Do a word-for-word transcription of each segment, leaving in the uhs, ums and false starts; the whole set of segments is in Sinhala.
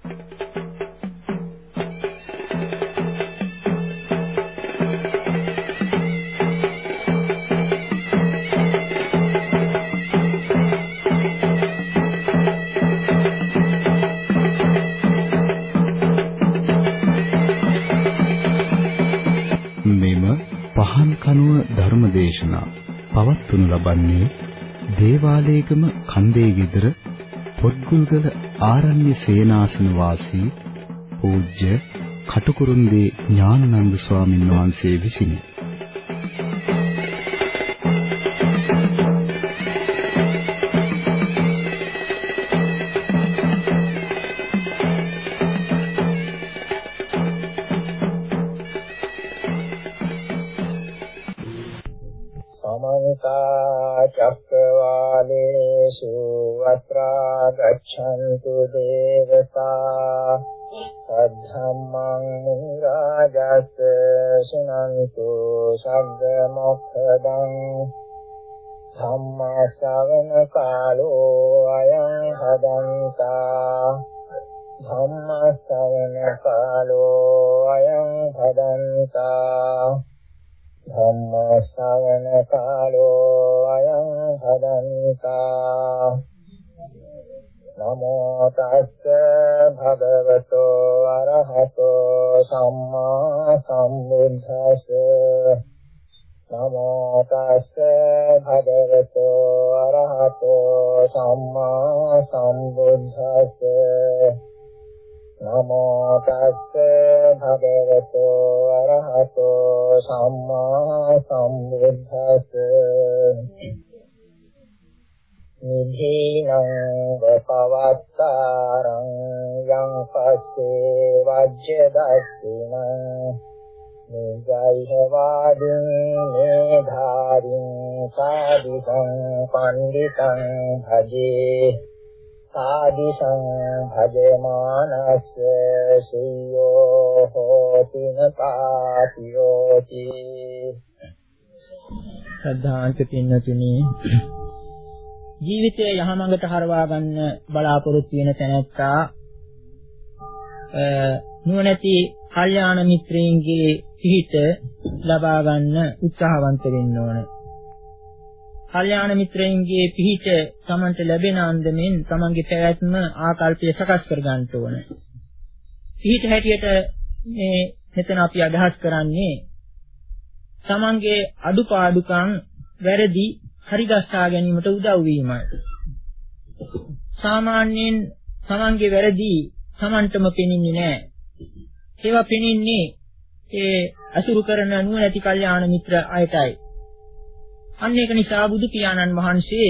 ධර්මදේශනා පවත්වනු ලබන්නේ දේවාලේගම කන්දේ ගෙදර පොත්ගුල්ගල ආරණ්‍ය සේනාසන වාසී පූජ්‍ය කටුකුරුන්දී ඥානানন্দ ස්වාමීන් වහන්සේ විසිනි. චක්කවාලේසු අත්‍රා ගච්ඡන්තු දේවතා සද්ධම්මං රාජස් සුනන්තු සග්ග මොක්ඛදං ධම්ම ශ්‍රවණ කාලෝ අයං හදන්තා ධම්ම ශ්‍රවණ කාලෝ අයං හදන්තා ධම්ම ශ්‍රවණ කාලෝ අයං හදන්තා නමෝ තස්ස භගවතෝ අරහතෝ සම්මා සම්බුද්දස්ස නමෝ තස්ස භගවතෝ අරහතෝ සම්මා සම්බුද්දස්ස නමෝ තස්ස භගවතෝ අරහතෝ සම්මා සම්බුද්දස්ස නිධීනං වපවත්තාරං යං පස්සේ වජ්‍ය දස්සිනං නිජයිහ වාදින් මේධාරින් සාදිසං පණ්ඩිතං භජේ සාදිසං භජමානස්ස සියෝ හෝති නපාතියෝති. ශ්‍රද්ධාන්ත පින්නතුනි, ජීවිතයේ යහමඟට හරවා ගන්න බලාපොරොත්තු වෙන තැනැත්තා නුවණැති කල්යාණ මිත්‍රයන්ගේ පිහිට ලබා ගන්න උත්සාහවන්ත වෙන්න ඕන. කල්යාණ මිත්‍රයන්ගේ පිහිට තමන්ට ලැබෙන අන්දමින් තමන්ගේ පැවැත්ම ආකල්පය සකස් කර ගන්න ඕන. පිහිට හැටියට මේ මෙතන අපි අදහස් කරන්නේ තමන්ගේ අඩුපාඩුකම් වැරදි හරිගස්සා ගැනීමට උදව් වීමයි. සාමාන්‍යයෙන් තමන්ගේ වැරදි තමන්ටම පෙනෙන්නේ නැහැ. ඒවා පෙනෙන්නේ ඒ අසුරු කරන නුවණැති කල්යාණ මිත්‍ර අයටයි. අන්න ඒක නිසා බුදු පියාණන් වහන්සේ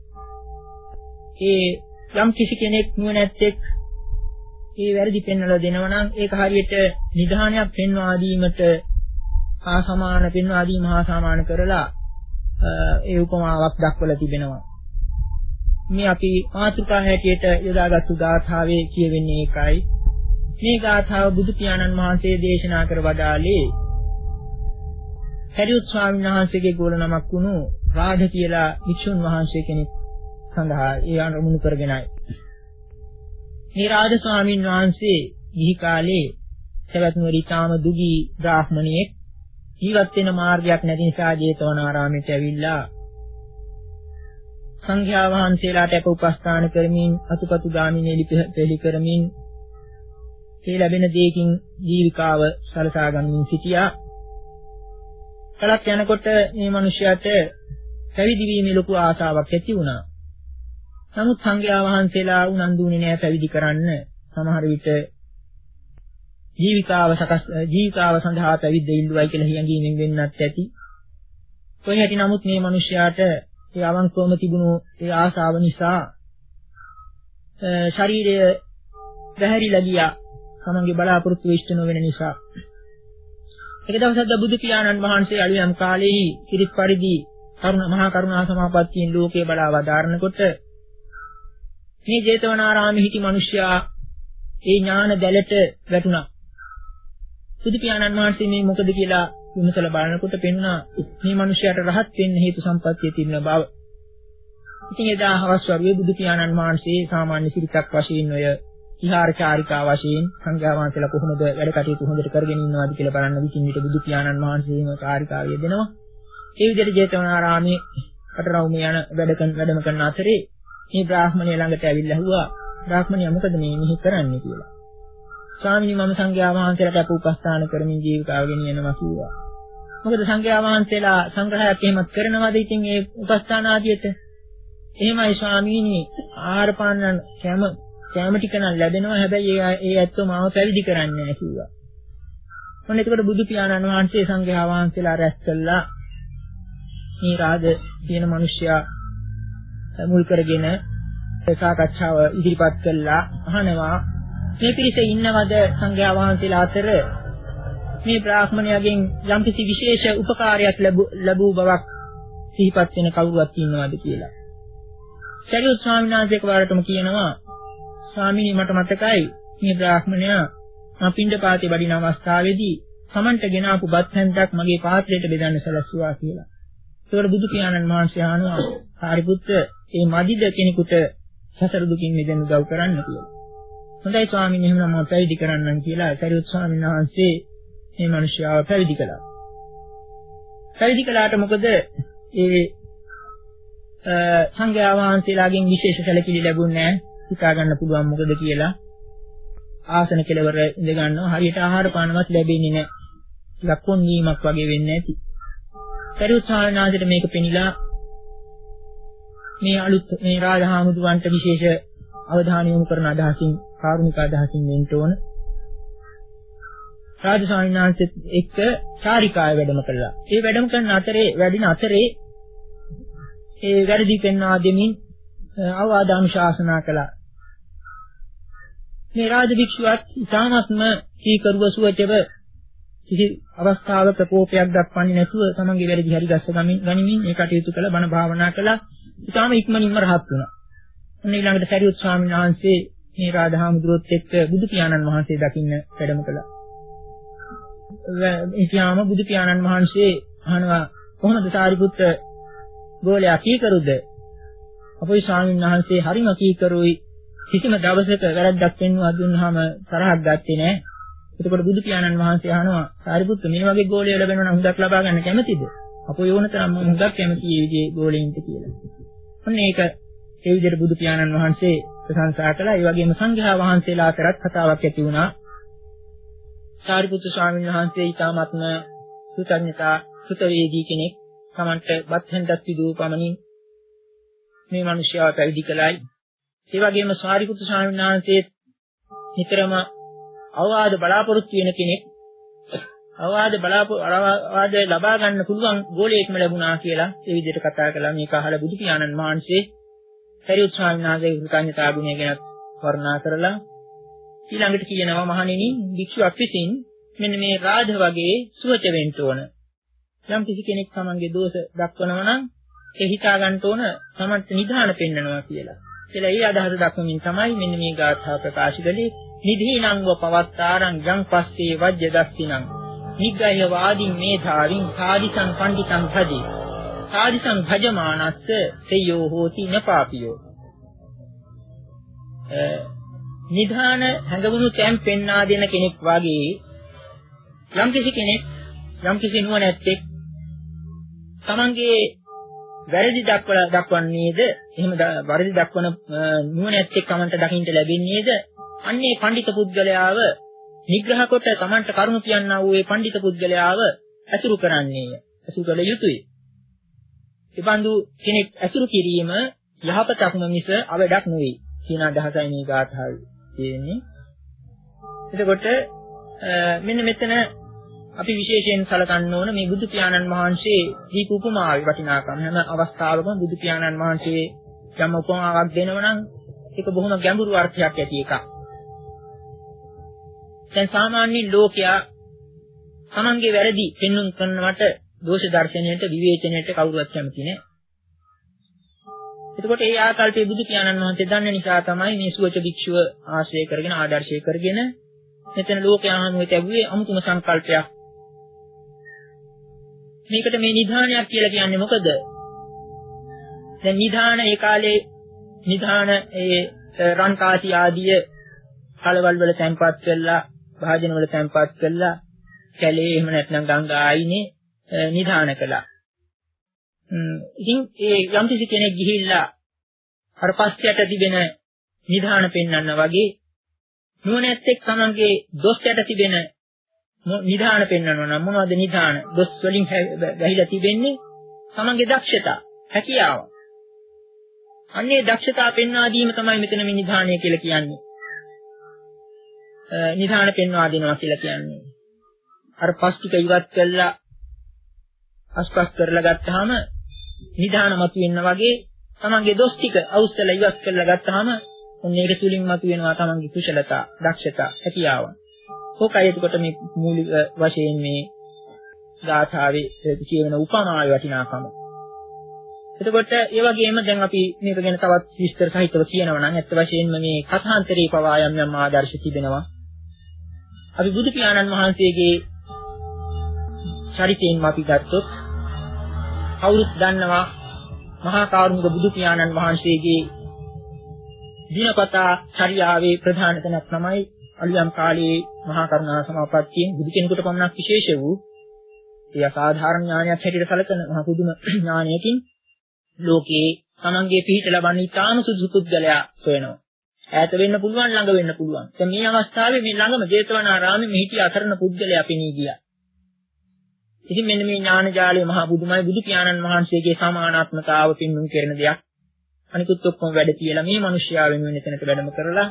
ඒ යම් කිසි කෙනෙක් නුවණැත්තෙක් ඒ වැරදි පෙන්වලා දෙනවා නම් ඒක හරියට නිධානයක් පෙන්වා දීමට හා සමාන පෙන්වා දීම හා සමාන කරලා ඒ උපමාවක් දක්වලා තිබෙනවා. මේ අපි මාතෘකා හැටියට යොදාගත්තු ගාථාවේ කියවෙන්නේ ඒකයි. මේ ගාථාව බුදු පියාණන් වහන්සේ දේශනා කර වදාළේ හැරියුත් ස්වාමීන් වහන්සේගේ ගෝල නමක් වුණු රාධ කියලා වික්ෂුන් වහන්සේ කෙනෙක් සඳහා ඒ අනුමුණු කරගෙනයි. මේ රාධ ස්වාමීන් වහන්සේ ගිහි කාලේ සවැත් නුවර ඊටාම දුගී බ්‍රාහ්මණියෙක් ජීවත් වෙන මාර්ගයක් නැති නිසා ජේතවනාරාමයට ඇවිල්ලා සංඝයා වහන්සේලාට අප උපස්ථාන කරමින් අතුපතු ගාමිනී ලිපි කරමින් ඒ ලැබෙන දෙයකින් ජීවිකාව සලසා ගනිමින් සිටියා. කලක් යනකොට මේ මිනිසයාට පැවිදි වීමේ ලොකු ආසාවක් ඇති වුණා. නමුත් සංඝයා වහන්සේලා උනන්දුුනේ නැහැ පැවිදි කරන්න. සමහර විට ජීවිකාව සකස් ජීවිකාව සඳහා පැවිද්ද ඉල්ලුවයි කියලා හියඟීමෙන් වෙන්නත් ඇති. කොයි හැටි නමුත් මේ මිනිසයාට ඒ අවංකවම තිබුණු ඒ ආසාව නිසා ශරීරය වැහැරිලා ගියා. තමන්ගේ බලාපොරොත්තු ඉෂ්ට නොවන නිසා. එක දවසක් බුදු පියාණන් වහන්සේ අලුයම් කාලේහි කිරිත් පරිදි කරුණ මහා කරුණා සමාපත්තියෙන් ලෝකේ බලා වදාරනකොට මේ ජේතවනාරාමේ හිටි මිනිසයා ඒ ඥාන දැලට වැටුණා. බුදු පියාණන් වහන්සේ මේ මොකද කියලා විමසලා බලනකොට පෙන්වනා මේ මිනිසයාට රහත් වෙන්න හේතු සම්පත්තිය තිබෙන බව. ඉතින් එදා හවස් වරුවේ බුදු පියාණන් වහන්සේ සාමාන්‍ය සිරිතක් වශයෙන් ඔය විහාරචාරිකා වශයෙන් සංඝයා වහන්සේලා කොහොමද වැඩ කටයුතු හොඳට කරගෙන ඉන්නවද කියලා බලන්න විසින් විට බුදු පියාණන් වහන්සේම චාරිකාව යෙදෙනවා. ඒ විදිහට ජේතවනාරාමයේ කටරවුමේ යන වැඩ කරන වැඩම කරන අතරේ මේ බ්‍රාහ්මණය ළඟට ඇවිල්ලා ඇහුවා බ්‍රාහ්මණයා මොකද මේ මෙහි කරන්නේ කියලා. ස්වාමීනි මම සංඝයා වහන්සේලාට අප උපස්ථාන කරමින් ජීවිතාව ගෙනියනවා කිව්වා. මොකද සංඝයා වහන්සේලා සංග්‍රහයක් එහෙමත් කරනවාද ඉතින් ඒ උපස්ථාන ආදියට? එහෙමයි ස්වාමීනි ආහාර පාන කැම කැම ටික නම් ලැබෙනවා හැබැයි ඒ ඒ ඇත්තෝ මාව පැවිදි කරන්නේ නැහැ කිව්වා. මොන එතකොට බුදු පියාණන් වහන්සේ සංඝයා වහන්සේලා රැස් කළා මේ රාජ කියන මිනිසයා මුල් කරගෙන සාකච්ඡාව ඉදිරිපත් කළා අහනවා මේ පිරිස ඉන්නවද සංඝයා වහන්සේලා අතර මේ බ්‍රාහ්මණයාගෙන් යම්කිසි විශේෂ උපකාරයක් ලැබූ බවක් සිහිපත් වෙන කවුරුවත් ඉන්නවද කියලා. සරියුත් ස්වාමීන් වහන්සේ කවරටම කියනවා ස්වාමීනි මට මතකයි මේ බ්‍රාහ්මණයා මා පිණ්ඩපාතේ වඩින අවස්ථාවේදී සමන්ට ගෙන ආපු බත් හැන්දක් මගේ පාත්‍රයට බෙදන්න සැලැස්සුවා කියලා. ඒතකොට බුදු පියාණන් වහන්සේ අහනවා සාරිපුත්‍ර මේ මදිද කෙනෙකුට සසර දුකින් මිදෙන්න උදව් කරන්න කියලා. හොඳයි ස්වාමීනි එහෙනම් මම පැවිදි කරන්නම් කියලා සරියුත් ස්වාමීන් වහන්සේ මේ මිනිස්යාව පැවිදි කළා. පැවිදි කළාට මොකද ඒ සංඝයා වහන්සේලාගෙන් විශේෂ සැලකිලි ලැබුණේ නැහැ. හිතා ගන්න පුළුවන් මොකද කියලා. ආසන කෙලවර ඉඳ ගන්නවා හරියට ආහාර පානවත් ලැබෙන්නේ නැහැ. ටිකක් කොන්වීමක් වගේ වෙන්නේ නැති. සරියුත් ස්වාමීන් වහන්සේට මේක පෙනිලා මේ අලුත් මේ රාජහාමුදුරන්ට විශේෂ අවධානය යොමු කරන අදහසින් කාරුණික අදහසින් වෙන්න ඕන. රාජ ස්වාමීන් වහන්සේත් එක්ක චාරිකාවේ වැඩම කළා. ඒ වැඩම කරන අතරේ වැඩින අතරේ ඒ වැඩි පෙන්වා දෙමින් අවවාද අනුශාසනා කළා. මේ රාජ භික්ෂුවත් ඉතාමත්ම සීකරුව සුවචව කිසි අවස්ථාවක කෝපයක් දක්වන්නේ නැතුව තමන්ගේ වැරදි හරි ගස්ස ගනිමින් මේ කටයුතු කළ බණ භාවනා කළා. ඉතාම ඉක්මනින්ම රහත් වුණා. ඔන්න ඊළඟට සරියුත් ස්වාමීන් වහන්සේ මේ රාධහාමුදුරුවොත් එක්ක බුදු පියාණන් වහන්සේ දකින්න වැඩම කළා. ඉතියාම බුදු පියාණන් වහන්සේ අහනවා කොහොමද සාරිපුත්‍ර ගෝලයා කීකරුද? අපේ ස්වාමීන් වහන්සේ හරිම කීකරුයි. කිසිම දවසක වැරද්දක් පෙන්වා දුන්නාම තරහක් ගත්තේ නැහැ. එතකොට බුදු පියාණන් වහන්සේ අහනවා සාරිපුත්‍ර මේ වගේ ගෝලය ලැබෙනවා නම් හුඟක් ලබා ගන්න කැමතිද? අපෝ යෝනතරම් මම හුඟක් කැමති මේ විදිහේ ගෝලෙයින්ට කියලා. ඔන්න ඒක ඒ විදිහට බුදු පියාණන් වහන්සේ ප්‍රශංසා කළා. ඒ වගේම සංඝයා වහන්සේලා අතරත් කතාවක් ඇති වුණා. සාරිපුත්‍ර ස්වාමීන් වහන්සේ ඊටාත්ම කෘතඥතා කෘතවේදී කෙනෙක්. තමන්ට බත් හන්දක් සිදු පමණින් මේ මිනිස්යාව පැවිදි කළයි. ඒ වගේම සාරිපුත්‍ර ස්වාමීන් වහන්සේ නිතරම අවවාද බලාපොරොත්තු වෙන කෙනෙක්. අවවාද බලාපොරොත්තු ලබා ගන්න පුළුවන් ගෝලයෙක්ම ලැබුණා කියලා ඒ විදිහට කතා කළා. මේක අහලා බුදු පියාණන් වහන්සේ සරියුත් ස්වාමීන් වහන්සේගේ කෘතඥතා ගුණය ගැන වර්ණනා කරලා ඊළඟට කියනවා මහණෙනි භික්ෂුවක් විසින් මෙන්න මේ රාජ වගේ සුවච වෙන්න ඕන. යම් කිසි කෙනෙක් තමන්ගේ දෝෂ දක්වනවා නම් ඒ හිතා ගන්න ඕන තමන්ට නිධාන පෙන්නනවා කියලා. කියලා ඒ අදහස දක්වමින් තමයි මෙන්න මේ ගාථා ප්‍රකාශ කළේ. නිධීනංව පවත්තාරං යං පස්සේ වජ්‍ය දස්තිනං නිග්ගය වාදින් මේධාවින් සාදිසං පණ්ඩිතං භජේ සාදිසං භජමානස්ස තේයෝ හෝති නපාපියෝ. නිධාන හැඟවුණු තැන් පෙන්වා දෙන කෙනෙක් වගේ යම් කිසි කෙනෙක් යම් කිසි නුවණැත්තෙක් තමන්ගේ වැරදි දක්වලා දක්වන්නේද එහෙම වැරදි දක්වන නුවණැත්තෙක් තමන්ට දකින්න ලැබෙන්නේද අන්නේ පඬිත පුද්ගලයාව නිග්‍රහ කොට තමන්ට කරුණු කියන්නා වූ ඒ පඬිත පුද්ගලයාව ඇසුරු කරන්නේය. ඇසුරු කළ යුතුය. ඉබඳු කෙනෙක් ඇසුරු කිරීම යහපතක්ම මිස අවඩක් නෙවෙයි කියන අදහසයි මේ ගාථාවේ තියෙන්නේ. එතකොට මෙන්න මෙතන අපි විශේෂයෙන් සලකන්න ඕන මේ බුදු පියාණන් වහන්සේ දීපු උපමාවේ වටිනාකම. හැම අවස්ථාවකම බුදු පියාණන් වහන්සේ යම් උපමාවක් දෙනවා නම් ඒක බොහොම ගැඹුරු අර්ථයක් ඇති එකක්. දැන් සාමාන්‍ය ලෝකයා තමන්ගේ වැරදි පෙන්වන්න කරනවට දෝෂ දර්ශනයට විවේචනයට කවුරුවත් කැමති නැහැ. එතකොට ඒ ආකල්පයේ බුදු පියාණන් වහන්සේ දන්න නිසා තමයි මේ සුවච භික්ෂුව ආශ්‍රය කරගෙන ආදර්ශය කරගෙන මෙතන ලෝකයා හමුවේ තිබුවේ අමුතුම සංකල්පයක්. මේකට මේ නිධානයක් කියලා කියන්නේ මොකද? දැන් නිධාන ඒ කාලේ නිධාන ඒ රන්කාසි ආදිය කලවල් වල තැන්පත් කරලා භාජන වල තැන්පත් කරලා කැලේ එහෙම නැත්නම් ගංගා ආයිනේ නිධාන කළා. ඉතින් ඒ යම්කිසි කෙනෙක් ගිහිල්ලා අර පස්සයට තිබෙන නිධාන පෙන්වන්න වගේ නුවණැත්තෙක් තමන්ගේ දොස් යට තිබෙන නිධාන පෙන්වනවා නම් මොනවද නිධාන? දොස් වලින් වැහිලා තිබෙන්නේ තමන්ගේ දක්ෂතා, හැකියාව. අන්නේ දක්ෂතා පෙන්වා දීම තමයි මෙතන මේ නිධානය කියලා කියන්නේ. නිධාන පෙන්වා දෙනවා කියලා කියන්නේ. අර පස් ටික ඉවත් කළා අස්පස් කරලා ගත්තාම නිධාන මතුවෙන්න වගේ තමන්ගේ දොස් ටික අවුස්සලා ඉවත් කරලා ගත්තාම ඔන්න ඒක තුලින් මතුවෙනවා තමන්ගේ කුසලතා, දක්ෂතා, හැකියාව. ඕකයි එතකොට මේ මූලික වශයෙන් මේ ගාථාවේ කියවෙන උපමාවේ වටිනාකම. එතකොට ඒ වගේම දැන් අපි මේක ගැන තවත් විස්තර සහිතව කියනවා නම් ඇත්ත වශයෙන්ම මේ කථාන්තරේ පවා යම් යම් ආදර්ශ තිබෙනවා. අපි බුදු පියාණන් වහන්සේගේ චරිතයෙන් අපි ගත්තොත් කවුරුත් දන්නවා මහා කාරුණික බුදු පියාණන් වහන්සේගේ දිනපතා චර්යාවේ ප්‍රධාන තැනක් තමයි අලුයම් කාලයේ මහා කරුණා සමාපත්තියෙන් බුදු කෙනෙකුට පමණක් විශේෂ වූ ඒ අසාධාරණ ඥානයක් හැටියට සැලකෙන මහ පුදුම ඥානයකින් ලෝකේ තමන්ගේ පිහිට ලබන්නේ තාම සුදුසු පුද්ගලයා සොයනවා. ඈත වෙන්න පුළුවන්, ළඟ වෙන්න පුළුවන්. දැන් මේ අවස්ථාවේ මේ ළඟම ජේතවනාරාමේ මෙහිටි අතරණ පුද්ගලයා පෙනී ගියා. ඉතින් මෙන්න මේ ඥාන ජාලය මහා බුදුමයි බුදු පියාණන් වහන්සේගේ සමානාත්මතාව පින්නුම් කරන දෙයක්. අනිකුත් ඔක්කොම වැඩ තියලා මේ මිනිස්යා වෙනුවෙන් එතනට වැඩම කරලා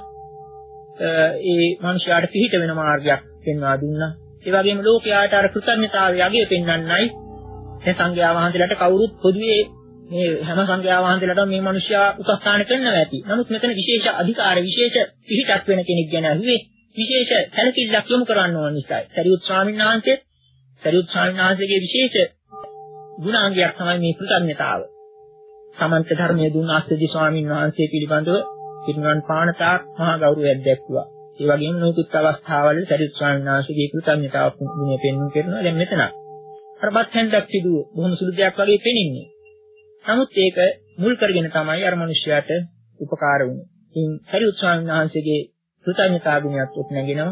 ඒ මිනිස්යාට පිහිට වෙන මාර්ගයක් පෙන්වා දුන්නා. ඒ වගේම ලෝකයාට අර කෘතඥතාවය යගේ පෙන්වන්නයි මේ සංඝයා වහන්සේලාට කවුරුත් පොදුවේ මේ හැම සංඝයා වහන්සේලාටම මේ මිනිස්යා උපස්ථාන කරනවා ඇති. නමුත් මෙතන විශේෂ අධිකාර විශේෂ පිහිටක් වෙන කෙනෙක් ගැන අහුවේ විශේෂ සැලකිල්ලක් යොමු කරන්න ඕන නිසායි. සරියුත් ස්වාමීන් වහන්සේ සරියුත් ස්වාමීන් වහන්සේගේ විශේෂ ගුණාංගයක් තමයි මේ කෘතඥතාව. සමන්ත ධර්මයේ දුන්න අස්සදි ස්වාමීන් වහන්සේ පිළිබඳව පිරිනුවන් පානතා මහා ගෞරවයක් දැක්වුවා. ඒ වගේම නොයෙකුත් අවස්ථාවල සරියුත් ස්වාමීන් වහන්සේගේ කෘතඥතාව ගුණය පෙන්වන්න කරනවා. දැන් මෙතන අරපත් හැන්දක් සිදුව බොහොම සුළු දෙයක් වගේ පෙනෙන්නේ. නමුත් ඒක මුල් කරගෙන තමයි අර මිනිස්යාට උපකාර වුනේ. ඉතින් සරියුත් ස්වාමීන් වහන්සේගේ කෘතඥතා ගුණයත් උත් නැගෙනවා.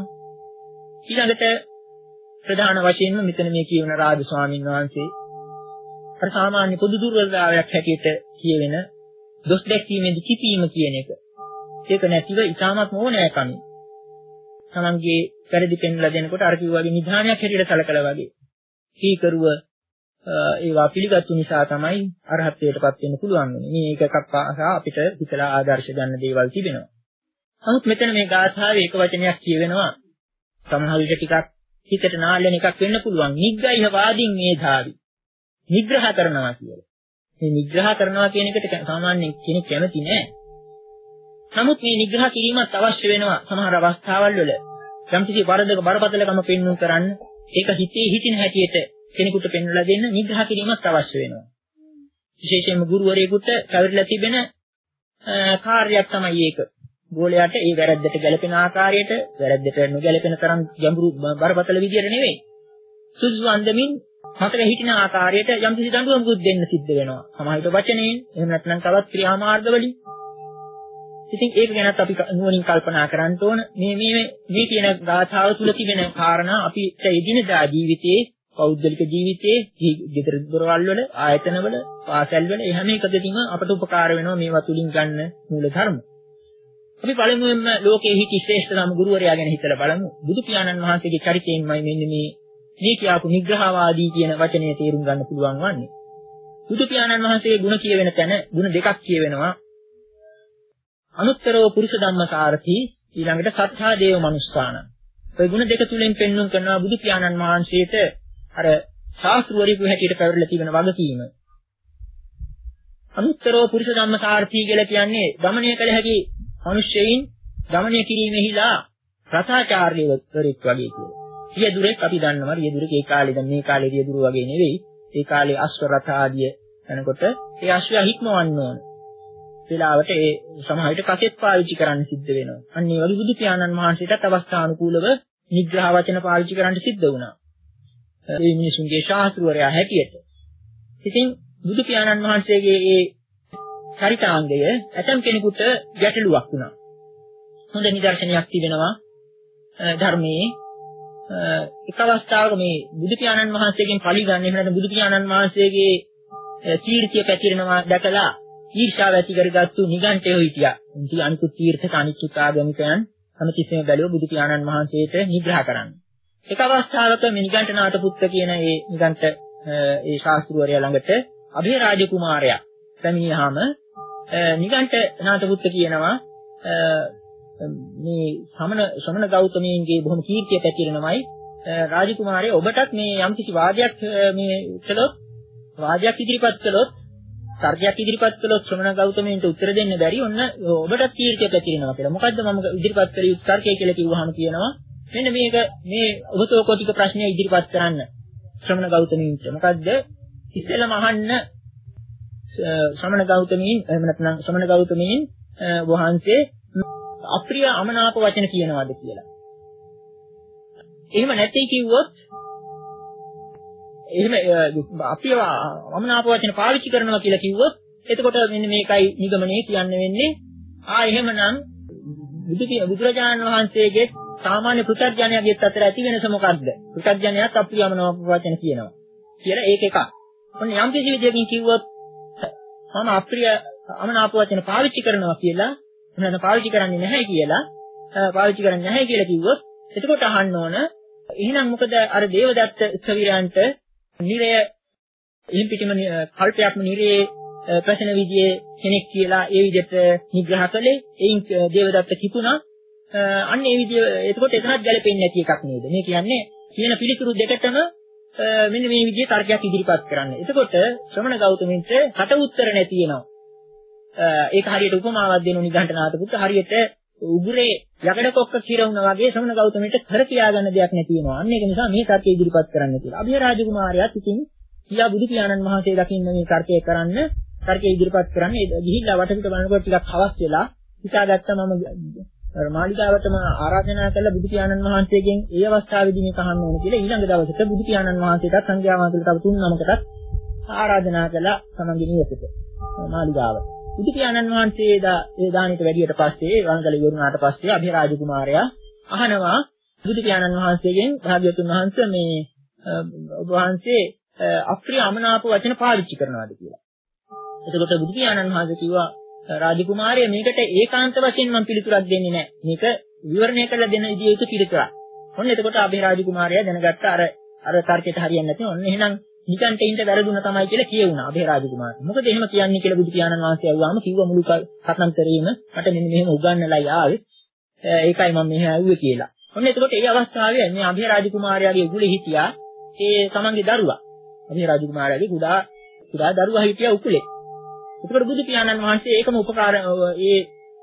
ඊළඟට ප්‍රධාන වශයෙන්ම මෙතන මේ කියවන රාජ ස්වාමීන් වහන්සේ අර සාමාන්‍ය පොදු දුර්වලතාවයක් හැටියට කියවෙන දොස් දැක්වීමේදී කිපීම කියන එක. ඒක නැතිව ඉතාමත් ඕනෑකමින් තමන්ගේ පරිදි පෙන්ලා දෙනකොට අර කිව්වාගේ නිධානයක් හැටියට සැලකලා වගේ සීකරුව ඒවා පිළිගත්තු නිසා තමයි අරහත්ත්වයටපත් වෙන්න පුළුවන් වෙන්නේ. මේ එක එකක් අපිට හිතලා ආදර්ශ ගන්න දේවල් තිබෙනවා. නමුත් මෙතන මේ ගාථාවේ එක වචනයක් කියවෙනවා. සමහර විට ටිකක් හිතට නාලන එකක් වෙන්න පුළුවන්. නිග්ගයිහ වාදින් මේධාවි. නිග්‍රහ කරනවා කියලා. මේ නිග්‍රහ කරනවා කියන එකට සාමාන්‍ය කෙනෙක් කැමති නෑ. නමුත් මේ නිග්‍රහ කිරීමත් අවශ්‍ය වෙනවා සමහර අවස්ථාවල් වල. යම්කිසි වරදක බරපතලකම පෙන්වන්න කරන්න ඒක හිතේ හිතින හැටියට කෙනෙකුට පෙන්වලා දෙන්න නිග්‍රහ කිරීමක් අවශ්‍ය වෙනවා. විශේෂයෙන්ම ගුරුවරයෙකුට කවරිලා තිබෙන කාර්යයක් තමයි ඒක. ගෝලයාට ඒ වැරද්දට ගැලපෙන ආකාරයට වැරද්දට නොගැලපෙන තරම් ගැඹුරු බරපතල විදියට නෙවෙයි. සුදුසු අන්දමින් මතක හිටින ආකාරයට යම්කිසි දඬුවමකුත් දෙන්න සිද්ධ වෙනවා. සමහර විට වචනයෙන් එහෙම නැත්නම් තවත් ක්‍රියාමාර්ගවලින්. ඉතින් ඒක ගැනත් අපි නුවණින් කල්පනා කරන්න ඕන. මේ මේ මේ කියන ගාථාව තුල තිබෙන කාරණා අපිට එදිනදා ජීවිතයේ පෞද්ගලික ජීවිතයේ ගෙදර දොරවල් වල ආයතන වල පාසල් වල හැම එකකදීම අපට උපකාර වෙනවා මේවා තුලින් ගන්න මූල ධර්ම. අපි පළමුවෙන්ම ලෝකයේ හිටි ශ්‍රේෂ්ඨතම ගුරුවරයා ගැන හිතලා බලමු. බුදු පියාණන් වහන්සේගේ චරිතයෙන්මයි මෙන්න මේ මේ කියාපු නිග්‍රහවාදී කියන වචනේ තේරුම් ගන්න පුළුවන් වන්නේ. බුදු පියාණන් වහන්සේගේ ගුණ කියවෙන තැන ගුණ දෙකක් කියවෙනවා. අනුත්තරෝ පුරුෂ ධම්මසාරති ඊළඟට සත්‍තා දේව මනුස්සාන. ඔය ගුණ දෙක තුලින් පෙන්වුම් කරනවා බුදු පියාණන් වහන්සේට අර ශාස්ත්‍රවරිකු හැටියට පැවරලා තියෙන වගකීම. අනුත්තරෝ පුරුෂ ධම්මසාරති කියලා කියන්නේ ගමනය කළ හැකි මිනිස්සෙයින් ගමනය කිරීමෙහිලා රසාචාර්යවරයෙක් වගේ කියලා. රියදුරෙක් අපි දන්නවා රියදුරෙක් ඒ කාලේ දැන් මේ කාලේ රියදුර වගේ නෙවෙයි. ඒ කාලේ අශ්ව රථ ආදිය යනකොට ඒ අශ්වයා හික්මවන්න ඕන. වෙලාවට ඒ සමහර විට කසෙත් පාවිච්චි කරන්න සිද්ධ වෙනවා. අන්න ඒ වගේ බුදු පියාණන් වහන්සේටත් අවස්ථානුකූලව නිග්‍රහ වචන පාවිච්චි කරන්න සිද්ධ වුණා. ඒ මිනිසුන්ගේ ශාස්ත්‍රවරයා හැටියට. ඉතින් බුදු පියාණන් වහන්සේගේ ඒ චරිතාංගය ඇතම් කෙනෙකුට ගැටලුවක් වුණා. හොඳ නිදර්ශනයක් තිබෙනවා ධර්මයේ. එක අවස්ථාවක මේ බුදු පියාණන් වහන්සේගෙන් පලි ගන්න එහෙම නැත්නම් බුදු පියාණන් වහන්සේගේ කීර්තිය පැතිරෙනවා දැකලා ඊර්ෂ්‍යාව ඇති කරගත්තු නිගණ්ඨයෝ හිටියා. ඉතින් අනිකුත් තීර්ථක අනිකුත් ආගමිකයන් හැමතිස්සෙම බැලුව බුදු පියාණන් වහන්සේට නිග්‍රහ කරන්න. එක අවස්ථාවක මේ නිගණ්ඨනාත පුත්ත කියන ඒ නිගණ්ඨ ඒ ශාස්ත්‍රවරයා ළඟට අභිරාජ කුමාරයා පැමිණියාම නිගණ්ඨනාත පුත්ත කියනවා මේ ශ්‍රමණ ශ්‍රමණ ගෞතමයන්ගේ බොහොම කීර්තිය පැතිරෙනමයි රාජකුමාරයා ඔබටත් මේ යම්කිසි වාදයක් මේ කළොත් වාදයක් ඉදිරිපත් කළොත් තර්කයක් ඉදිරිපත් කළොත් ශ්‍රමණ ගෞතමයන්ට උත්තර දෙන්න බැරි ඔන්න ඔබටත් කීර්තිය පැතිරෙනවා කියලා. මොකද්ද මම ඉදිරිපත් කළ යුතු තර්කය කියලා කිව්වහම කියනවා මෙන්න මේක මේ ඔබතෝ කොටික ප්‍රශ්නය ඉදිරිපත් කරන්න ශ්‍රමණ ගෞතමයන්ට. මොකද්ද ඉස්සෙල්ලාම අහන්න ශ්‍රමණ ගෞතමයන් එහෙම නැත්නම් ශ්‍රමණ ගෞතමයන් වහන්සේ අප්‍රිය අමනාප වචන කියනවාද කියලා. එහෙම නැtei කිව්වොත් එහෙම අප්‍රිය අමනාප වචන පාවිච්චි කරනවා කියලා කිව්වොත් එතකොට මෙන්න මේකයි නිගමනයේ කියන්න වෙන්නේ. ආ එහෙමනම් බුදුරජාණන් වහන්සේගේ සාමාන්‍ය පෘථග්ජනයාගේ අතර ඇති වෙනස මොකක්ද? පෘථග්ජනයාත් අප්‍රිය අමනාප වචන කියනවා කියලා ඒක එකක්. ඔන්න යම් කිසි විදියකින් කිව්වොත් මම අප්‍රිය අමනාප වචන පාවිච්චි කරනවා කියලා එහෙනම් පාවිච්චි කරන්නේ නැහැ කියලා පාවිච්චි කරන්නේ නැහැ කියලා කිව්වොත් එතකොට අහන්න ඕන එහෙනම් මොකද අර දේවදත්ත ස්වවිරයන්ට නිරය ඉන් පිටිම කල්පයක්ම නිරයේ ප්‍රශ්න විදියේ කෙනෙක් කියලා ඒ විදිහට නිග්‍රහ කළේ එයින් දේවදත්ත කිතුණා අන්න ඒ විදිය එතකොට එතනත් ගැලපෙන්නේ නැති එකක් නේද මේ කියන්නේ කියන පිළිතුරු දෙකටම මෙන්න මේ විදිහේ තර්කයක් ඉදිරිපත් කරන්න. එතකොට ශ්‍රමණ ගෞතමයන්ට කට උත්තර නැති වෙනවා. ඒක හරියට උපමාවක් දෙනු නිගණ්ඨනාත පුත්ත හරියට උගුරේ යකඩ කොක්ක කිරවුනා වගේ ශ්‍රමණ ගෞතමයට කර කියාගන්න දෙයක් නැති වෙනවා. අන්න ඒක නිසා මේ තර්කය ඉදිරිපත් කරන්න කියලා. අභිරාජ කුමාරයාත් ඉතින් කියා බුදු පියාණන් වහන්සේ දකින්න මේ තර්කය කරන්න තර්කය ඉදිරිපත් කරන්න ගිහිල්ලා වටපිට බලනකොට ටිකක් හවස් වෙලා හිතාගත්තා මම මාළිගාවටම ආරාධනා කළා බුදු පියාණන් වහන්සේගෙන් ඒ අවස්ථාවේදී මේක අහන්න ඕන කියලා ඊළඟ දවසට බුදු පියාණන් වහන්සේට සංඝයා වහන්සේට තව තුන් නමකටත් ආරාධනා කළා තමන්ගේ නිවසට මාළිගාවට. බුදු පියාණන් වහන්සේ දා ඒ දානෙට වැඩියට පස්සේ වංගල ඉවරුනාට පස්සේ අභිරාජ කුමාරයා අහනවා බුදු පියාණන් වහන්සේගෙන් භාග්‍යවතුන් වහන්සේ මේ ඔබ වහන්සේ අප්‍රිය අමනාප වචන පාවිච්චි කරනවාද කියලා. එතකොට බුදු පියාණන් වහන්සේ කිව්වා රාජකුමාරය මේකට ඒකාන්ත වශයෙන් මම පිළිතුරක් දෙන්නේ නැහැ. මේක විවරණය කරලා දෙන්න ඉදිය යුතු පිළිතුරක්. ඔන්න එතකොට අභිරාජ කුමාරයා දැනගත්ත අර අර තර්කයට හරියන්නේ නැති. ඔන්න එහෙනම් නිකන්ටින්ට වැරදුන තමයි කියලා කියුණා අභිරාජ කුමාරයා. මොකද එහෙම කියන්නේ කියලා බුදු පියාණන් වහන්සේ අහුවාම කිව්ව මුළු කතන්තරේම මට මෙන්න මෙහෙම උගන්වලා ආවේ. ඒකයි මම මෙහෙ ආවේ කියලා. ඔන්න එතකොට ඒ අවස්ථාවේ මේ අභිරාජ කුමාරයාගේ උගුලේ හිටියා ඒ තමන්ගේ දරුවා. අභිරාජ කුමාරයාගේ කුඩා කුඩා දරුවා හිටියා උකුලේ. එතකොට බුදු පියාණන් වහන්සේ ඒකම උපකාර ඒ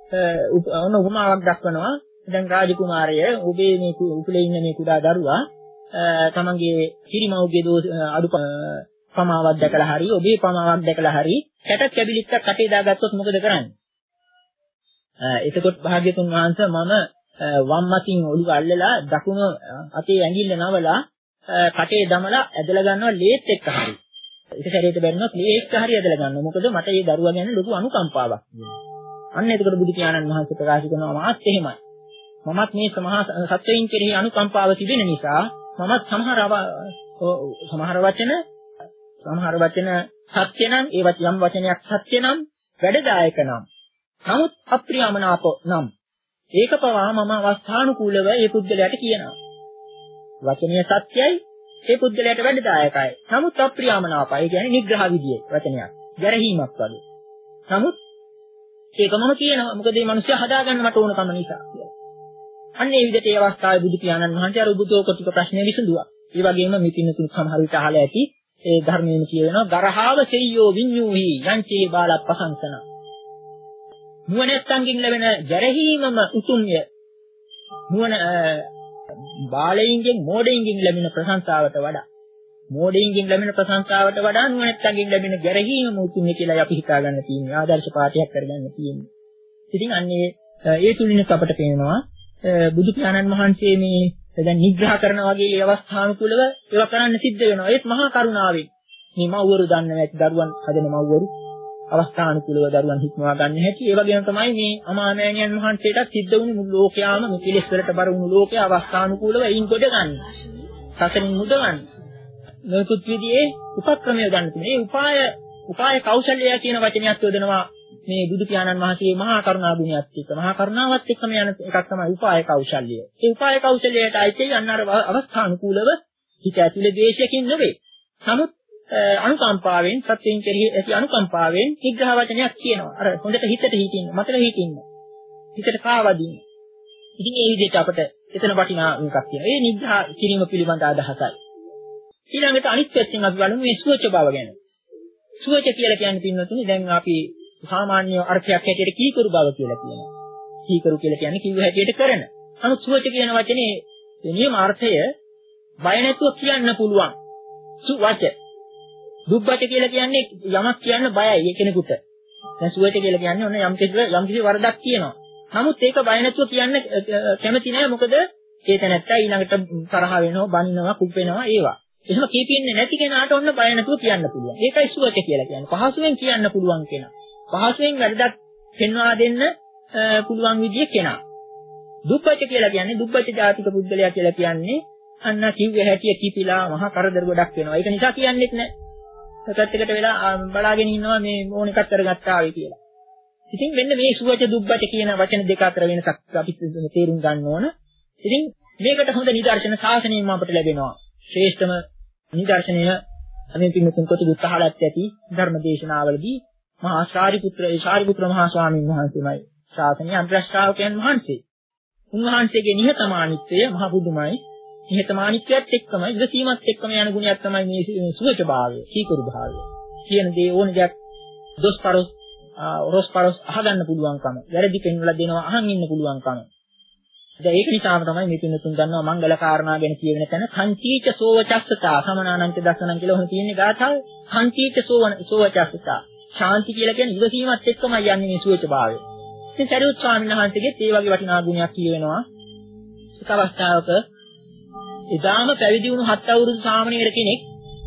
ඔන්න උපමාවක් දක්වනවා. දැන් රාජකුමාරය ඔබේ මේ උකුලේ ඉන්න මේ කුඩා දරුවා තමන්ගේ හිරිමව්ගේ දෝෂ අඩු පමාවක් දැකලා හරි ඔබේ පමාවක් දැකලා හරි කැට කැබිලිත්තක් කටේ දාගත්තොත් මොකද කරන්නේ? එතකොට භාග්‍යතුන් වහන්සේ මම වම් අතින් ඔළුව අල්ලලා දකුණු අතේ ඇඟිල්ල නවලා කටේ දමලා ඇදලා ගන්නවා ලේත් එක්ක හරි. ඒක සැරේට බැරිනොත් ලේ එක්ක හරි ඇදලා ගන්නවා. මොකද මට මේ දරුවා ගැන ලොකු අනුකම්පාවක්. අන්න එතකොට බුදු පියාණන් වහන්සේ ප්‍රකාශ කරනවා මාත් එහෙමයි. මමත් මේ සමහා සත්‍යයෙන් කෙරෙහි අනුකම්පාව තිබෙන නිසා මමත් සමහර සමහර වචන සමහර වචන සත්‍ය නම් ඒවත් යම් වචනයක් සත්‍ය නම් වැඩදායක නම් නමුත් අප්‍රියමනාප නම් ඒක පවා මම අවස්ථානුකූලව ඒ පුද්ගලයාට කියනවා. වචනය සත්‍යයි ඒ පුද්ගලයාට වැඩදායකයි. නමුත් අප්‍රියමනාපයි. ඒ කියන්නේ නිග්‍රහ විදියේ වචනයක්. ගැරහීමක් වගේ. නමුත් ඒක මම කියනවා මොකද මේ මිනිස්සු හදාගන්න මට ඕන කම නිසා කියලා. අන්න ඒ විදිහට ඒ අවස්ථාවේ බුදු පියාණන් වහන්සේ අර උබුතෝ කොටික ප්‍රශ්නේ විසඳුවා. ඒ වගේම මිතින් තුන් සමහර විට අහලා ඇති ඒ ධර්මයෙන් කියවෙනවා ගරහාව සෙය්‍යෝ විඤ්ඤූහි යංචේ බාලප්පසංසන. නුවණැත්තන්ගෙන් ලැබෙන ගැරහීමම උතුම්ය. නුවණ බාලයින්ගෙන් මෝඩයින්ගෙන් ලැබෙන ප්‍රශංසාවට වඩා මෝඩයින්ගෙන් ලැබෙන ප්‍රශංසාවට වඩා නුවණැත්තන්ගෙන් ලැබෙන ගැරහීමම උතුම්ය කියලා අපි හිතා ගන්න තියෙනවා. ආදර්ශ පාඨයක් කරගන්න තියෙනවා. ඉතින් අන්නේ ඒ තුලින් අපට පේනවා බුදු පියාණන් වහන්සේ මේ දැන් නිග්‍රහ කරන වගේ ඒ අවස්ථානුකූලව ඒවා කරන්න සිද්ධ වෙනවා. ඒත් මහා කරුණාවෙන් මේ මව්වරු දන්නේ නැති දරුවන් හදන මව්වරු අවස්ථානුකූලව දරුවන් හික්මවා ගන්න හැටි. ඒ වගේම තමයි මේ අමාමෑණියන් වහන්සේටත් සිද්ධ වුණු මුළු ලෝකයාම මේ කෙලෙස් වලට බර වුණු ලෝකයා අවස්ථානුකූලව එයින් කොට ගන්න. සසරින් මුදවන්න. නොයෙකුත් විදිහේ උපක්‍රමය ගන්න තියෙනවා. මේ උපාය උපාය කෞශල්‍ය කියන වචනයත් යොදනවා මේ බුදු පියාණන් වහන්සේගේ මහා කරුණා ගුණයත් එක්ක. මහා කරුණාවත් එක්කම යන එකක් තමයි උපාය කෞශල්‍ය. ඒ උපාය කෞශල්‍යයට අයිති අන්නර අවස්ථානුකූලව හිත ඇතුලේ ද්වේෂයකින් නෙවෙයි. නමුත් අනුකම්පාවෙන් සත්‍යයෙන් කෙරෙහි ඇති අනුකම්පාවෙන් විග්‍රහ වචනයක් කියනවා. අර හොඳට හිතට හිතින්න, මතක හිතින්න. හිතට කාවදින්න. ඉතින් ඒ විදිහට අපිට එතන වටිනා එකක් තියෙනවා. ඒ නිග්‍රහ කිරීම පිළිබඳ අදහසයි. ඊළඟට අනිත් පැත්තෙන් අපි බලමු මේ සුවච බව ගැන. සුවච කියලා කියන්නේ පින්වතුනි දැන් අපි සාමාන්‍ය අර්ථයක් හැටියට කීකරු බව කියලා කියනවා. කීකරු කියලා කියන්නේ කිව්ව හැටියට කරන. නමුත් සුවච කියන වචනේ නියම අර්ථය බය නැතුව කියන්න පුළුවන්. සුවච. දුබ්බච කියලා කියන්නේ යමක් කියන්න බයයි කෙනෙකුට. දැන් සුවච කියලා කියන්නේ ඔන්න යම් කිසි යම් කිසි වරදක් කියනවා. නමුත් ඒක බය නැතුව කියන්න කැමති නෑ. මොකද ඒ තැනත්තා ඊළඟට තරහ වෙනවා, බනිනවා, කුප්පෙනවා ඒවා. එහෙම කීපෙන්නේ නැති කෙනාට ඔන්න බය නැතුව කියන්න පුළුවන්. ඒකයි සුවච කියලා කියන්නේ. පහසුවෙන් කියන්න පුළුවන් කෙනා. පහසුවෙන් වැඩක් පෙන්වා දෙන්න පුළුවන් විදිය කෙනා. දුබ්බච කියලා කියන්නේ දුබ්බච ජාතික පුද්ගලයා කියලා කියන්නේ අන්න කිව්වේ හැටිය කිපිලා මහා කරදර ගොඩක් වෙනවා. ඒක නිසා කියන්නේත් නැහැ. පැත්තකට වෙලා බලාගෙන ඉන්නවා මේ ඕන එකක් කරගත්තා ආවේ කියලා. ඉතින් මෙන්න මේ සුවච දුබ්බච කියන වචන දෙක අතර වෙනසක් අපි තේරුම් ගන්න ඕන. ඉතින් මේකට හොඳ නිදර්ශන ශාසනයෙන් අපට ලැබෙනවා. ශ්‍රේෂ්ඨම නිදර්ශනය අපි පින්තුන් කොටුත් අහලත් ඇති ධර්මදේශනාවලදී මහා ශාරිපුත්‍ර ඒ ශාරිපුත්‍ර මහා ස්වාමීන් වහන්සේමයි ශාසනීය අන්තරාශ්‍රාවකයන් වහන්සේ. උන්වහන්සේගේ නිහතමානීත්වය මහ පුදුමයි. නිහතමානීත්වයත් එක්කම ඉවසීමත් එක්කම යන ගුණයක් තමයි මේ සුවච භාවය, සීකරු භාවය. කියන දේ ඕන දෙයක් දොස්පරොස් රොස්පරොස් අහගන්න පුළුවන්කම, වැරදි පෙන්වලා දෙනවා අහන් ඉන්න පුළුවන්කම. දැන් ඒක නිසාම තමයි මේ පින්නතුන් දන්නවා මංගල කාරණා ගැන කියවෙන තැන කංචීච සෝවචස්සතා සමනානංච දසනං කියලා ඔහොම තියෙන්නේ ගාථාව. කංචීච සෝවන සෝවචස්සතා ශාන්ති කියලා කියන්නේ ඉවසීමත් එක්කමයි යන්නේ මේ සුවච භාවය. ඉතින් සරියුත් ස්වාමීන් වහන්සේගෙත් ඒ වගේ වටිනා ගුණයක් කියවෙනවා. එක අවස්ථාවක එදාම පැවිදි වුණු හත් අවුරුදු සාමණේර කෙනෙක්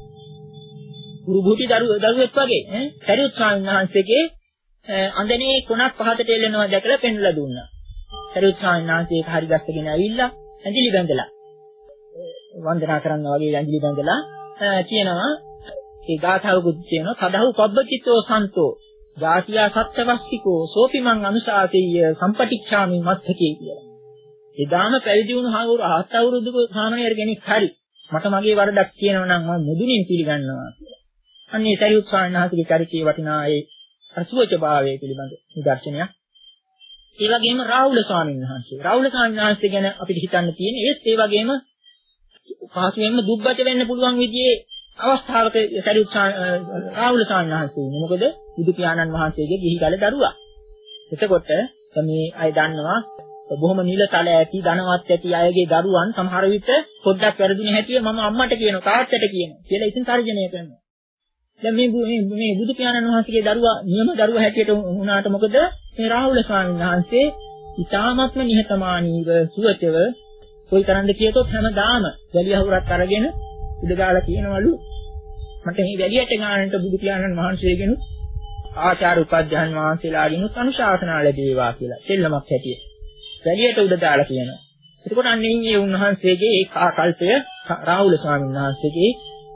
ගුරුභූටි දරුවෙක් වගේ ඈ සරියුත් ස්වාමීන් වහන්සේගේ අඳනේ කොනක් පහතට එල්ලෙනවා දැකලා පෙන්වලා දුන්නා. සරියුත් ස්වාමීන් වහන්සේ ඒක හරි ගස්සගෙන ඇවිල්ලා ඇඟිලි බැඳලා වන්දනා කරනවා වගේ ඇඟිලි බැඳලා කියනවා ඒ ගාථාවකුත් කියනවා සදහු පබ්බචිතෝ සන්තෝ ජාතියා සත්‍යවස්තිකෝ සෝපිමං අනුශාසෙය්‍ය සම්පටිච්ඡාමි මත්තකේ කියලා. එදාම පැවිදි වුණු හත් අවුරුදු සාමණේර කෙනෙක් හරි මට මගේ වරදක් කියනවා නම් මම මුදුනින් පිළිගන්නවා කියලා. අන්නේ සරියුත් ස්වාමීන් වහන්සේගේ චරිතයේ වටිනා ඒ අසුවච භාවය පිළිබඳ නිදර්ශනයක්. ඒ වගේම රාහුල ස්වාමීන් වහන්සේ. රාහුල ස්වාමීන් වහන්සේ ගැන අපිට හිතන්න තියෙන්නේ ඒත් ඒ වගේම පහසුවෙන්ම දුබ්බච වෙන්න පුළුවන් විදිහේ අවස්ථාවක සරියුත් රාහුල ස්වාමීන් වහන්සේ ඉන්නේ. මොකද බුදු පියාණන් වහන්සේගේ ගිහිගල දරුවා. එතකොට මේ අය දන්නවා බොහොම නිලතල ඇති ධනවත් ඇති අයගේ දරුවන් සමහර විට පොඩ්ඩක් වැරදුනේ හැටිය මම අම්මට කියනවා තාත්තට කියනවා කියලා ඉතින් තර්ජනය කරනවා. දැන් මේ මේ බුදු පියාණන් වහන්සේගේ දරුවා නියම දරුවා හැටියට වුණාට මොකද මේ රාහුල ස්වාමීන් වහන්සේ ඉතාමත්ම නිහතමානීව සුවචව කොයි තරම්ද කියතොත් හැමදාම වැලිය හුරක් අරගෙන උඩගාලා කියනවලු මට මේ වැලියට ගානට බුදු පියාණන් වහන්සේගෙනු ආචාර්ය උපාධ්‍යයන් වහන්සේලාගෙනුත් අනුශාසනා ලැබේවා කියලා සෙල්ලමක් හැටියට වැලියට උඩ දාලා කියනවා. එතකොට අන්නේ මේ උන්වහන්සේගේ ඒ කල්පය රාහුල ස්වාමීන් වහන්සේගේ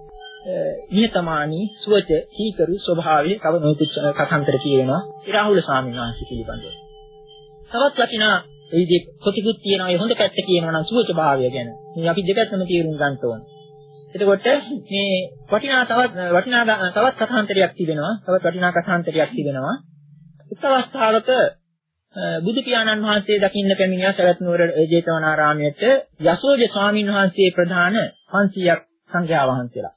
නිහතමානී සුවච කීකරු ස්වභාවයේ තව නොයෙකුත් කතාන්තර කියනවා රාහුල ස්වාමීන් වහන්සේ පිළිබඳව. තවත් වටිනා ඒ විදිහේ කොටිකුත් තියෙනවා ඒ හොඳ පැත්ත කියනවා නම් සුවච භාවය ගැන. මේ අපි දෙපැත්තම තේරුම් ගන්න ඕන. එතකොට මේ වටිනා තවත් වටිනා තවත් කතාන්තරයක් තිබෙනවා. තවත් වටිනා කතාන්තරයක් තිබෙනවා. එක් අවස්ථාවක බුදු පියාණන් වහන්සේ දකින්න පැමිණියා සවැත් නුවර ජේතවනාරාමයට යසෝජ ස්වාමීන් වහන්සේ ප්‍රධාන පන්සියයක් සංඝයා වහන්සේලා.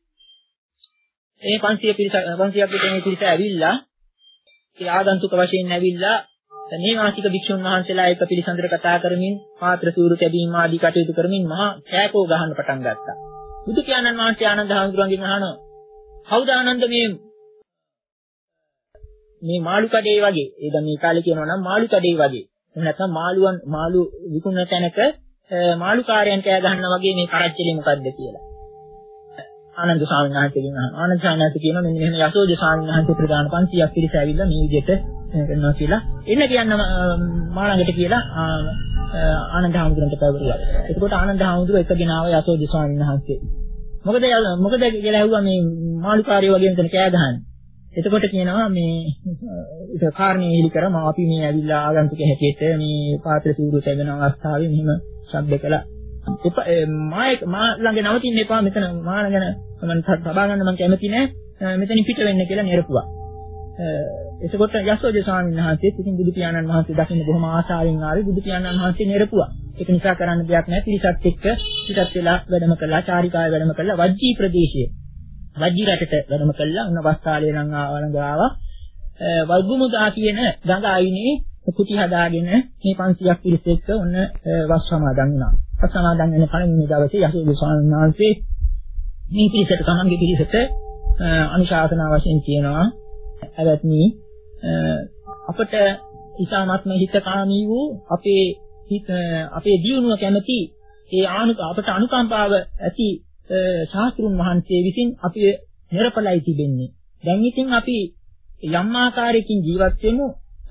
මේ පන්සිය පිරිස පන්සියක් විතර මේ පිරිස ඇවිල්ලා ඒ ආගන්තුක වශයෙන් ඇවිල්ලා මේ වාසික භික්ෂුන් වහන්සේලා එක පිළිසඳර කතා කරමින් පාත්‍ර සූරු තැබීම ආදී කටයුතු කරමින් මහා කෑකෝ ගහන්න පටන් ගත්තා. බුදු පියාණන් වහන්සේ ආනන්ද හාමුදුරුවන්ගෙන් අහනවා කවුද ආනන්ද මේ මේ මාළු කඩේ වගේ ඒ දැන් මේ කාලේ කියනවා නම් මාළු කඩේ වගේ එහෙම නැත්නම් මාළුවන් මාළු විකුණන තැනක මාළු කාර්යයන් කෑ ගහනවා වගේ මේ කරච්චලේ මොකද්ද කියලා. ආනන්ද ස්වාමීන් වහන්සේගෙන් අහනවා. ආනන්ද ස්වාමීන් වහන්සේ කියනවා මෙන්න මෙහෙම යසෝජ ස්වාමීන් වහන්සේ ප්‍රදාන පන්සියක් පිරිස ඇවිල්ලා මේ විදිහට කරනවා කියලා. එන්න කියන්න මා ළඟට කියලා ආනන්ද හාමුදුරන්ට පැවරුවා. එතකොට ආනන්ද හාමුදුරුවෝ එකගෙන ආව යසෝජ ස්වාමීන් වහන්සේ. මොකද මොකද කියලා ඇහුවා මේ මාළුකාරයෝ වගේ මෙතන කෑ ගහන්නේ. එතකොට කියනවා මේ ඒක කාරණේ ඉලි කරම අපි මේ ඇවිල්ලා ආගන්තුක හැටියට මේ පාත්‍ර සිවුරු තැබෙන අවස්ථාවේ මෙහිම ශබ්ද කළා. මා මා ළඟ නවතින්න එපා මෙතන මා ළඟ මම සබා ගන්න මම කැමති නෑ මෙතනින් පිට වෙන්න කියලා නිරපුවා. එතකොට යසෝජ ස්වාමීන් වහන්සේත් ඉතින් බුදු පියාණන් වහන්සේ දකින්න බොහොම ආශාවෙන් ආවේ බුදු පියාණන් වහන්සේ නිරපුවා. ඒක නිසා කරන්න දෙයක් නෑ පිරිසත් එක්ක පිටත් වෙලා වැඩම කළා චාරිකාවේ වැඩම කළා වජ්ජී ප්‍රදේශයේ වජ්ජී රටට වැඩම කළා උන වස්තාලේ නම් ආවලඟ ආවා. වල්ගුමුදා කියන ගඟ අයිනේ කුටි හදාගෙන මේ පන්සියක් පිරිස එක්ක ඔන්න වස් සමාදන් වුණා. වස් සමාදන් වෙන පළවෙනි දවසේ යසෝජ ස්වාමීන් වහන්සේ මේ පිරිසට තමන්ගේ පිරිසට අනුශාසනා වශයෙන් කියනවා අවත්නි අපට ඉතාමත්ම හිතකාමී වූ අපේ හිත අපේ දියුණුව කැමැති ඒ ආනුක අපට අනුකම්පාව ඇති ශාස්ත්‍රුන් වහන්සේ විසින් අපි නිරපලයි තිබෙන්නේ. දැන් ඉතින් අපි යම් ආකාරයකින් ජීවත් වෙමු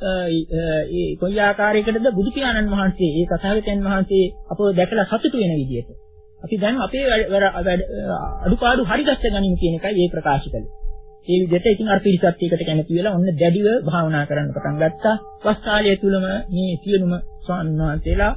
ඒ කොයි ආකාරයකටද බුදු පියාණන් වහන්සේ ඒ තථාගතයන් වහන්සේ අපව දැකලා සතුටු වෙන විදිහට අපි දැන් අපේ අඩුපාඩු හරිගස්ස ගනිමු කියන එකයි ඒ ප්‍රකාශ කළේ. ඒ විදිහට ඉතින් අර පිරිසත් එකට කැමති වෙලා ඔන්න දැඩිව භාවනා කරන්න පටන් ගත්තා. වස්තාලයේ තුලම මේ සියලුම ස්වාමීන් වහන්සේලා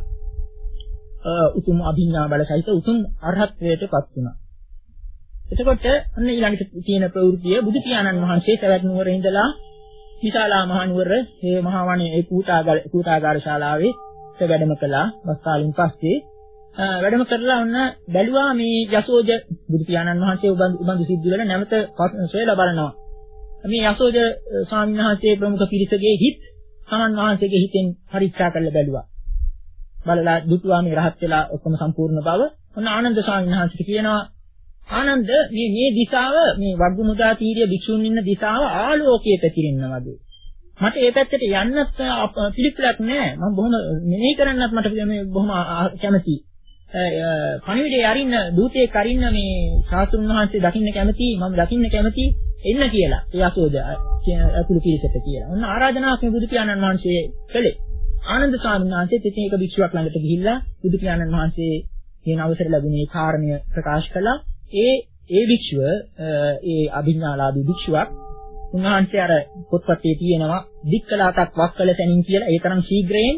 උතුම් අභිඥා බල සහිත උතුම් අරහත්ත්වයටපත් වුණා. එතකොට අන්න ඊළඟට තියෙන ප්‍රවෘත්තිය බුදු පියාණන් වහන්සේ සවැත් නුවර ඉඳලා විශාලා මහනුවර මේ මහා වනයේ ඒ කූටාගාර කූටාගාර ශාලාවේ වැඩම කළා. වස්තාලින් පස්සේ වැඩම කරලා ඔන්න බැලුවා මේ යසෝජ බුදු පියාණන් වහන්සේ උබඳු සිද්ධ වෙලා නැවත සොයලා බලනවා. මේ යසෝජ ස්වාමීන් වහන්සේ ප්‍රමුඛ පිරිසගේ හිත් සමන් වහන්සේගේ හිතෙන් පරීක්ෂා කරලා බැලුවා. බලලා දුටුවා මේ රහත් වෙලා ඔක්කොම සම්පූර්ණ බව. ඔන්න ආනන්ද ස්වාමීන් වහන්සේට කියනවා ආනන්ද මේ මේ දිශාව මේ වග්ගමුදා තීරිය භික්ෂුන් ඉන්න දිශාව ආලෝකයේ පැතිරෙන්න වගේ. මට ඒ පැත්තට යන්නත් පිළිකුලක් නෑ. මම බොහොම මෙනෙහි කරන්නත් මට මේ බොහොම කැමතියි. පණිවිඩේ අරින්න දූතයෙක් අරින්න මේ ශාස්ත්‍රුන් වහන්සේ දකින්න කැමතියි. මම දකින්න කැමතියි එන්න කියලා. ඒ යසෝද කියන අතුළු පිළිසෙට කියලා. ඔන්න ආරාධනාවක් මේ බුදු පියාණන් වහන්සේ කළේ. ආනන්ද ස්වාමීන් වහන්සේ තිතින් එක භික්ෂුවක් ළඟට ගිහිල්ලා බුදු පියාණන් වහන්සේ කියන අවසර ලැබුණේ කාරණය ප්‍රකාශ කළා. ඒ ඒ භික්ෂුව ඒ අභිඥාලාභී භික්ෂුවක් උන්වහන්සේ අර පොත්පතේ තියෙනවා දික්කලාතක් වක්කල සැනින් කියලා ඒ තරම් ශීඝ්‍රයෙන්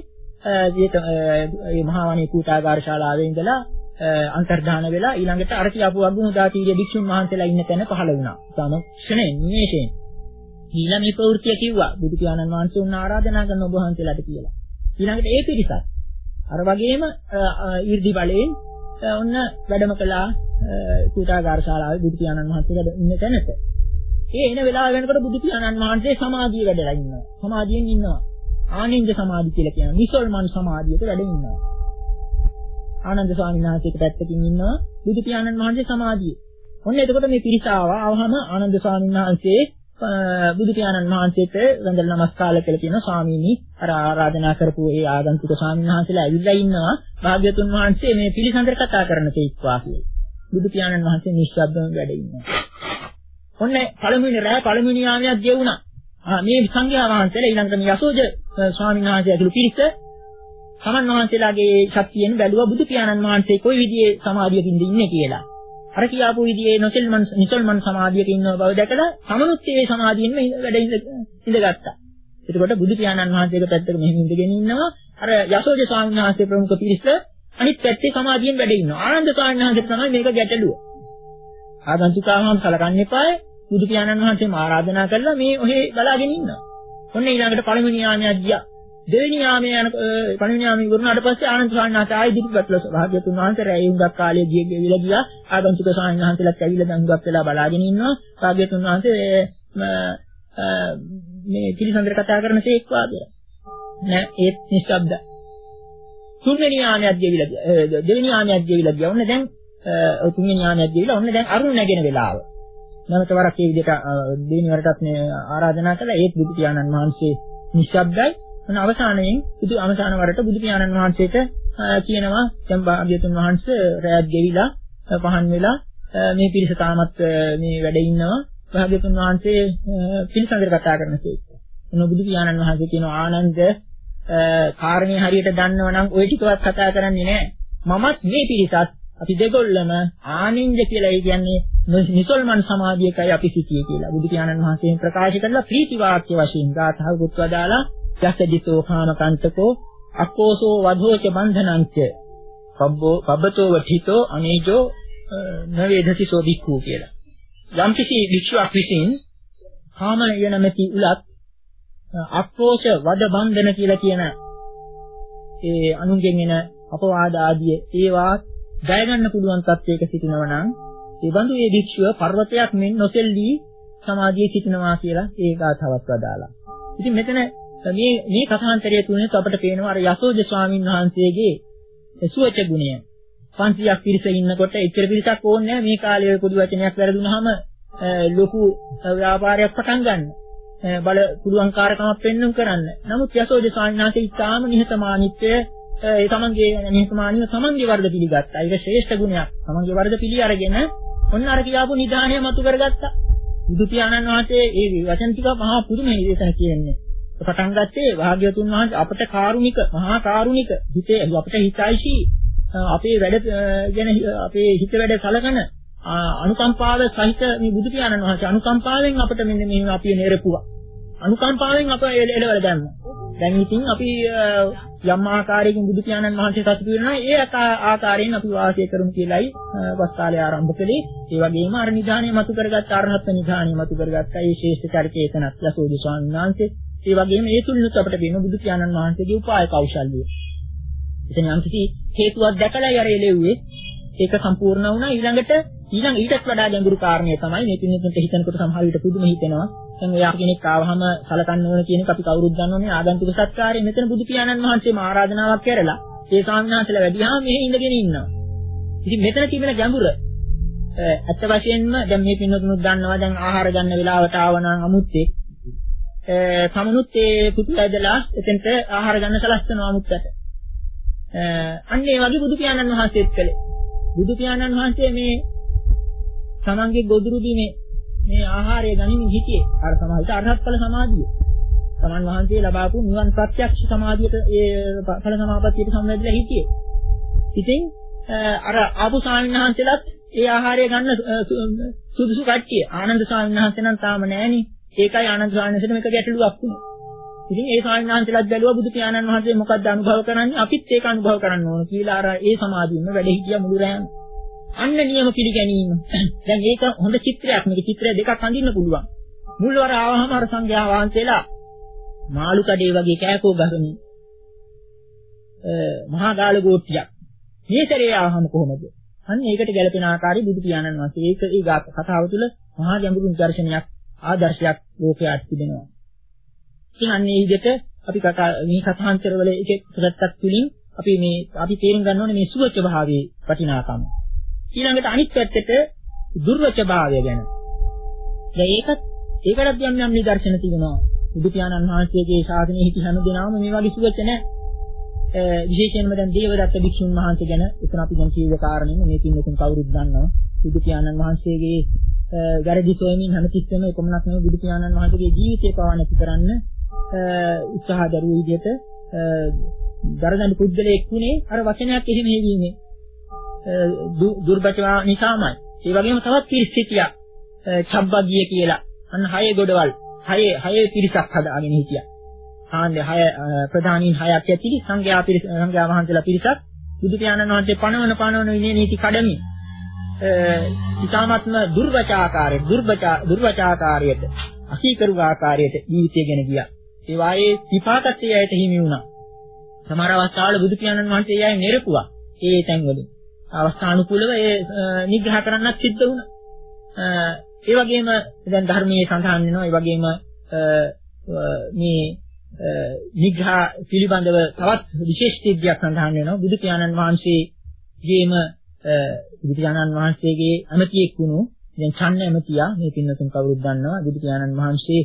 ඒ මහා වනේ කූටාගාර ශාලාවේ ඉඳලා අන්තර්ධාන වෙලා ඊළඟට අර කියපු අග්ගමුදා තීරිය භික්ෂුන් වහන්සේලා ඉන්න තැන පහළ වුණා. තම ක්ෂණේ නිමේෂයෙන් ඊළඟ මේ ප්‍රවෘත්තිය කිව්වා බුදු පියාණන් වහන්සේ උන් ආරාධනා කරන ඔබ වහන්සේලාට කියලා. ඊළඟට ඒ පිරිසත් අර වගේම ඊර්ධි බලයෙන් ඔන්න වැඩම කළා කූටාගාර ශාලාවේ බුදු පියාණන් වහන්සේලා ඉන්න තැනට. ඒ එන වෙලාව වෙනකොට බුදු පියාණන් වහන්සේ සමාධිය වැඩලා ඉන්නවා. සමාධියෙන් ඉන්නවා. ආනන්ද සමාධිය කියලා කියනවා. නිසල්මන් සමාධියට වැඩ ඉන්නවා. ආනන්ද ස්වාමීන් වහන්සේක පැත්තකින් ඉන්නවා බුදු පියාණන් වහන්සේ සමාධිය. ඔන්න එතකොට මේ පිරිස ආවා. ආවහම ආනන්ද ස්වාමීන් වහන්සේ බුදු පියාණන් වහන්සේට වන්දන නමස්කාර කියලා කියන ස්වාමීනි අර ආරාධනා කරපු ඒ ආගන්තුක ස්වාමීන් වහන්සේලා ඇවිල්ලා ඉන්නවා. භාග්‍යතුන් වහන්සේ මේ පිළිසඳර කතා කරන්න තේක්වා කියලා. බුදු පියාණන් වහන්සේ නිශ්ශබ්දව වැඩ ඉන්නවා. ඔන්න පළමුවෙනි රැය පළමුවෙනි යාමයක් ගෙවුණා. ආ මේ සංඝයා වහන්සේලා ඊළඟට මේ යසෝජ ස්වාමීන් වහන්සේ ඇතුළු පිරිස සමන් වහන්සේලාගේ ශක්තියෙන් බැලුවා බුදු පියාණන් වහන්සේ කොයි විදිහේ සමාධියකින්ද ඉන්නේ කියලා. අර කියාපු විදිහේ නොසල්මන් නිසල්මන් සමාධියක ඉන්න බව දැකලා සමනුත් ඒ සමාධියෙන්ම වැඩ ඉඳගත්තා. එතකොට බුදු පියාණන් වහන්සේගේ පැත්තක මෙහෙම ඉඳගෙන ඉන්නවා. අර යසෝජ ස්වාමීන් වහන්සේ ප්‍රමුඛ පිරිස අනිත් පැත්තේ සමාධියෙන් වැඩ ඉන්නවා. ආනන්ද ස්වාමීන් වහන්සේ තමයි මේක ගැටලුව. ආගන්තුකාවම සලකන්න එපායි. බුදු පියාණන් වහන්සේම ආරාධනා කළා මේ ඔහේ බලාගෙන ඉන්නවා. ඔන්න ඊළඟට පළවෙනි යාමයක් ගියා. දෙවෙනි යාමයේ යන පළවෙනි යාමයේ ඉවරනාට පස්සේ ආනන්ද ස්වාමීන් වහන්සේ ආයෙ දිපිපත්ල භාග්‍යතුන් වහන්සේ රැයි හුඟක් කාලේ ගිය ගෙවිලා ගියා. ආගන්තුක ස්වාමීන් වහන්සේලාත් ඇවිල්ලා දැන් හුඟක් වෙලා බලාගෙන ඉන්නවා. භාග්‍යතුන් වහන්සේ මේ පිළිසඳර කතා කරන තේක්වා කියලා. නෑ ඒත් නිශ්ශබ්ද. තුන්වෙනි යාමයක් ගෙවිලා ගියා. දෙවෙනි යාමයක් ගෙවිලා ගියා. ඔන්න දැන් තුන්වෙනි යාමයක් ගෙවිලා ඔන්න දැන් අරුණ නැගෙන වෙලාව. නැවත වරක් මේ විදිහට දෙවෙනි වරටත් මේ ආරාධනා කළා. ඒත් බුදු පියාණන් වහන්සේ නිශ්ශබ්දයි. මොන අවසානයෙන් බුදු අවසාන වරට බුදු පියාණන් වහන්සේට කියනවා දැන් භාග්‍යතුන් වහන්සේ රැයත් ගෙවිලා පහන් වෙලා මේ පිරිස තාමත් මේ වැඩ ඉන්නවා. භාග්‍යවතුන් වහන්සේ පිළිසඳර කතා කරනසේක. මොන බුදු පියාණන් වහන්සේ කියන ආනන්ද කාරණේ හරියට දන්නව නම් ওই ටිකවත් කතා කරන්නේ නැහැ. මමත් මේ පිරිසත් අපි දෙගොල්ලම ආනින්ජ කියලා කියන්නේ නිසල්මන් සමාධියකයි අපි සිටියේ කියලා. බුදු පියාණන් වහන්සේ ප්‍රකාශ කරලා ප්‍රීති වාක්‍ය වශයෙන් ගාථාවකුත් වදාලා යස්සදිතෝ කාමකන්තකෝ අක්කෝසෝ වධෝච බන්ධනංච පබ්බෝ පබ්බතෝ වඨිතෝ අනේජෝ නවේදසිසෝ බික්ඛු කියලා. යම්කිසි වික්ෂුවක් විසින් කාමය නැමැති උලත් අක්කෝෂ වද බන්ධන කියලා කියන ඒ අනුන්ගෙන් එන අපවාද ආදී ඒවා ජය ගන්න පුළුවන් තත්යක සිටිනවා නම් ඒ බඳු ඒ වික්ෂුව පර්වතයක් මෙන් නොසෙල්ලී සමාධියේ සිටිනවා කියලා ඒ ගාථාවත් වදාලා. ඉතින් මෙතන මේ මේ කථාන්තරය තුනේ අපට පේනවා අර යසෝජ ස්වාමීන් වහන්සේගේ සුවච ගුණය. පන්සියක් පිරිස ඉන්නකොට එච්චර පිරිසක් ඕනේ නැහැ මේ කාලේ පොඩි වචනයක් වැරදුනහම ලොකු ව්‍යාපාරයක් පටන් ගන්න. බල පුළුවන් කාර්යකමක් පෙන්වන්න කරන්න. නමුත් යසෝජ ස්වාමීන් වහන්සේ ඉතාම නිහතමානීත්වය ඒ තමන්ගේ නිහතමානීව තමන්ගේ වර්ධ පිළිගත්තා. ඒක ශ්‍රේෂ්ඨ ගුණයක්. තමන්ගේ වර්ධ පිළි අරගෙන ඔන්න අර කියාපු නිදාණය මතු කරගත්තා. බුදු පියාණන් වහන්සේ ඒ වචන ටික මහා පුදුමයි එතන කියන්නේ. පටන් ගත්තේ භාග්‍යවතුන් වහන්සේ අපට කාරුණික මහා කාරුණික හිතේ අපට හිතයිශී අපේ වැඩ ගැන අපේ හිත වැඩ සලකන අනුකම්පාව සහිත මේ බුදු පියාණන් වහන්සේ අනුකම්පාවෙන් අපට මෙන්න මේ අපි නෙරපුවා. අනුකම්පාවෙන් අප එළවල දැම්මා. දැන් ඉතින් අපි යම් ආකාරයකින් බුදු පියාණන් වහන්සේ සතුටු වෙනවා ඒ ආකාරයෙන් අපි වාසය කරමු කියලායි වස්තාලේ ආරම්භ කළේ. ඒ වගේම අර නිධානය මතු කරගත්ත අරහත් නිධානය මතු කරගත්ත ඒ ශ්‍රේෂ්ඨ චරිතය එතනත් යසෝද ස්වාමීන් වහන්සේ. ඒ වගේම ඒ තුලිනුත් අපට පේන බුදු පියාණන් වහන්සේගේ උපාය කෞශල්‍යය. එතන යම් කිසි හේතුවක් දැකලා යර එළෙව්වේ ඒක සම්පූර්ණ වුණා. ඊළඟට ඊළඟ ඊටත් වඩා ගැඹුරු කාරණය තමයි මේ පින්නතුන්ට හිතනකොට සමහර විට පුදුම හිතෙනවා. දැන් ඔය කෙනෙක් ආවහම සලකන්න ඕන කියන එක අපි කවුරුත් දන්නවනේ ආගන්තුක සත්කාරය. මෙතන බුදු පියාණන් වහන්සේම ආරාධනාවක් කරලා ඒ ස්වාමීන් වහන්සේලා වැඩිහම මෙහි ඉඳගෙන ඉන්නවා. ඉතින් මෙතන තිබෙන ගැඹුර ඇත්ත වශයෙන්ම දැන් මේ පින්නතුනුත් දන්නවා දැන් ආහාර ගන්න වෙලාවට ආවනම් අමුත්තේ සමුනුත් ඒ පුතු ඇදලා එතෙන්ට ආහාර ගන්න සලස්වනවා අමුත්තට. අන්න ඒ වගේ බුදු පියාණන් වහන්සේත් කළේ. බුදු පියාණන් වහන්සේ මේ තමන්ගේ ගොදුරු බිමේ මේ ආහාරය ගනිමින් හිටියේ. අර සමාධියට අරහත් ඵල සමාධිය. තමන් වහන්සේ ලබාපු නිවන් ප්‍රත්‍යක්ෂ සමාධියට ඒ ඵල සමාපත්තියට සම්බන්ධලා හිටියේ. ඉතින් අර ආපු ස්වාමීන් වහන්සේලාත් ඒ ආහාරය ගන්න සුදුසු කට්ටිය. ආනන්ද ස්වාමීන් වහන්සේ නම් තාම නෑනේ. ඒකයි ආනන්ද ස්වාමීන් වහන්සේට මේක ගැටලුවක් වුණේ. ඉතින් ඒ ස්වාමීන් වහන්සේලාත් බැලුවා බුදු පියාණන් වහන්සේ මොකක්ද අනුභව කරන්නේ අපිත් ඒක අනුභව කරන්න ඕන කියලා අර ඒ සමාධියෙම වැඩ හිටියා මුළු රැයම. අන්න නියම පිළිගැනීම. දැන් ඒක හොඳ චිත්‍රයක්. මේක චිත්‍රය දෙකක් අඳින්න පුළුවන්. මුල්වර ආවහම අර සංඝයා වහන්සේලා මාළු කඩේ වගේ කෑකෝ ගහමින් මහා ගාල ගෝත්‍යක්. මේ සැරේ ආවහම කොහොමද? අන්න ඒකට ගැලපෙන ආකාරي බුදු පියාණන් වහන්සේ ඒක ඒ කතාව තුළ මහා ගැඹුරු දර්ශනයක් ආදර්ශයක් ලෝකයට තිබෙනවා. ඉතින් අන්න ඒ විදිහට අපි කතා මේ කථාන්තරවල එක එකක් තුලින් අපි මේ අපි තේරුම් ගන්න ඕනේ මේ සුවච භාවයේ වටිනාකම. ඊළඟට අනිත් පැත්තට දුර්වච භාවය ගැන. දැන් ඒකත් ඒකටත් යම් යම් නිදර්ශන තිබෙනවා. බුදු පියාණන් වහන්සේගේ ශාසනයේ හිටි හැම දෙනාම මේ වගේ සුවච නැහැ. විශේෂයෙන්ම දැන් දේවදත්ත භික්ෂුන් වහන්සේ ගැන එතන අපි දැන් කියව කාරණේ මේ පින්නතුන් කවුරුත් දන්නවා. බුදු පියාණන් වහන්සේගේ වැරදි සොයමින් හැමතිස්සෙම එපමණක් නෙවෙයි බුදු පියාණන් වහන්සේගේ ජීවිතය පවා නැති කරන්න උත්සාහ දරුවෝ විදිහට දරදඬු පුද්ගලයෙක් වුණේ අර වචනයක් එහෙම හේවීමේ දුර්බචවා නිසාමයි. ඒ වගේම තවත් පිරිස් සිටියා. චබ්බගිය කියලා. අන්න හයේ ගොඩවල්. හයේ හයේ පිරිසක් හදාගෙන හිටියා. ආන්නේ හය ප්‍රධානීන් හයක් ඇතිලි සංඝයා පිරිස සංඝයා වහන්සේලා පිරිසක් බුදු පියාණන් වහන්සේ පණවන පණවන විනය නීති කඩමි. ඉතාමත්ම දුර්වචාකාරයට දුර්වචා දුර්වචාකාරයට අසීකරු ආකාරයට ජීවිතය ගෙන ගියා. ඒ වායේ විපාකත් ඒ ඇයට හිමි වුණා. සමහර අවස්ථාවල බුදු පියාණන් වහන්සේ ඒ අය නෙරපුවා. ඒ තැන්වලින් අවස්ථානුකූලව ඒ නිග්‍රහ කරන්නත් සිද්ධ වුණා. ඒ වගේම දැන් ධර්මයේ සඳහන් වෙනවා. ඒ වගේම මේ නිග්‍රහ පිළිබඳව තවත් විශේෂ සිද්ධියක් සඳහන් වෙනවා. බුදු පියාණන් වහන්සේගේම බුදු පියාණන් වහන්සේගේ අමතියෙක් වුණු දැන් චන්න ඇමතියා මේ පින්නතුන් කවුරුත් දන්නවා. බුදු පියාණන් වහන්සේ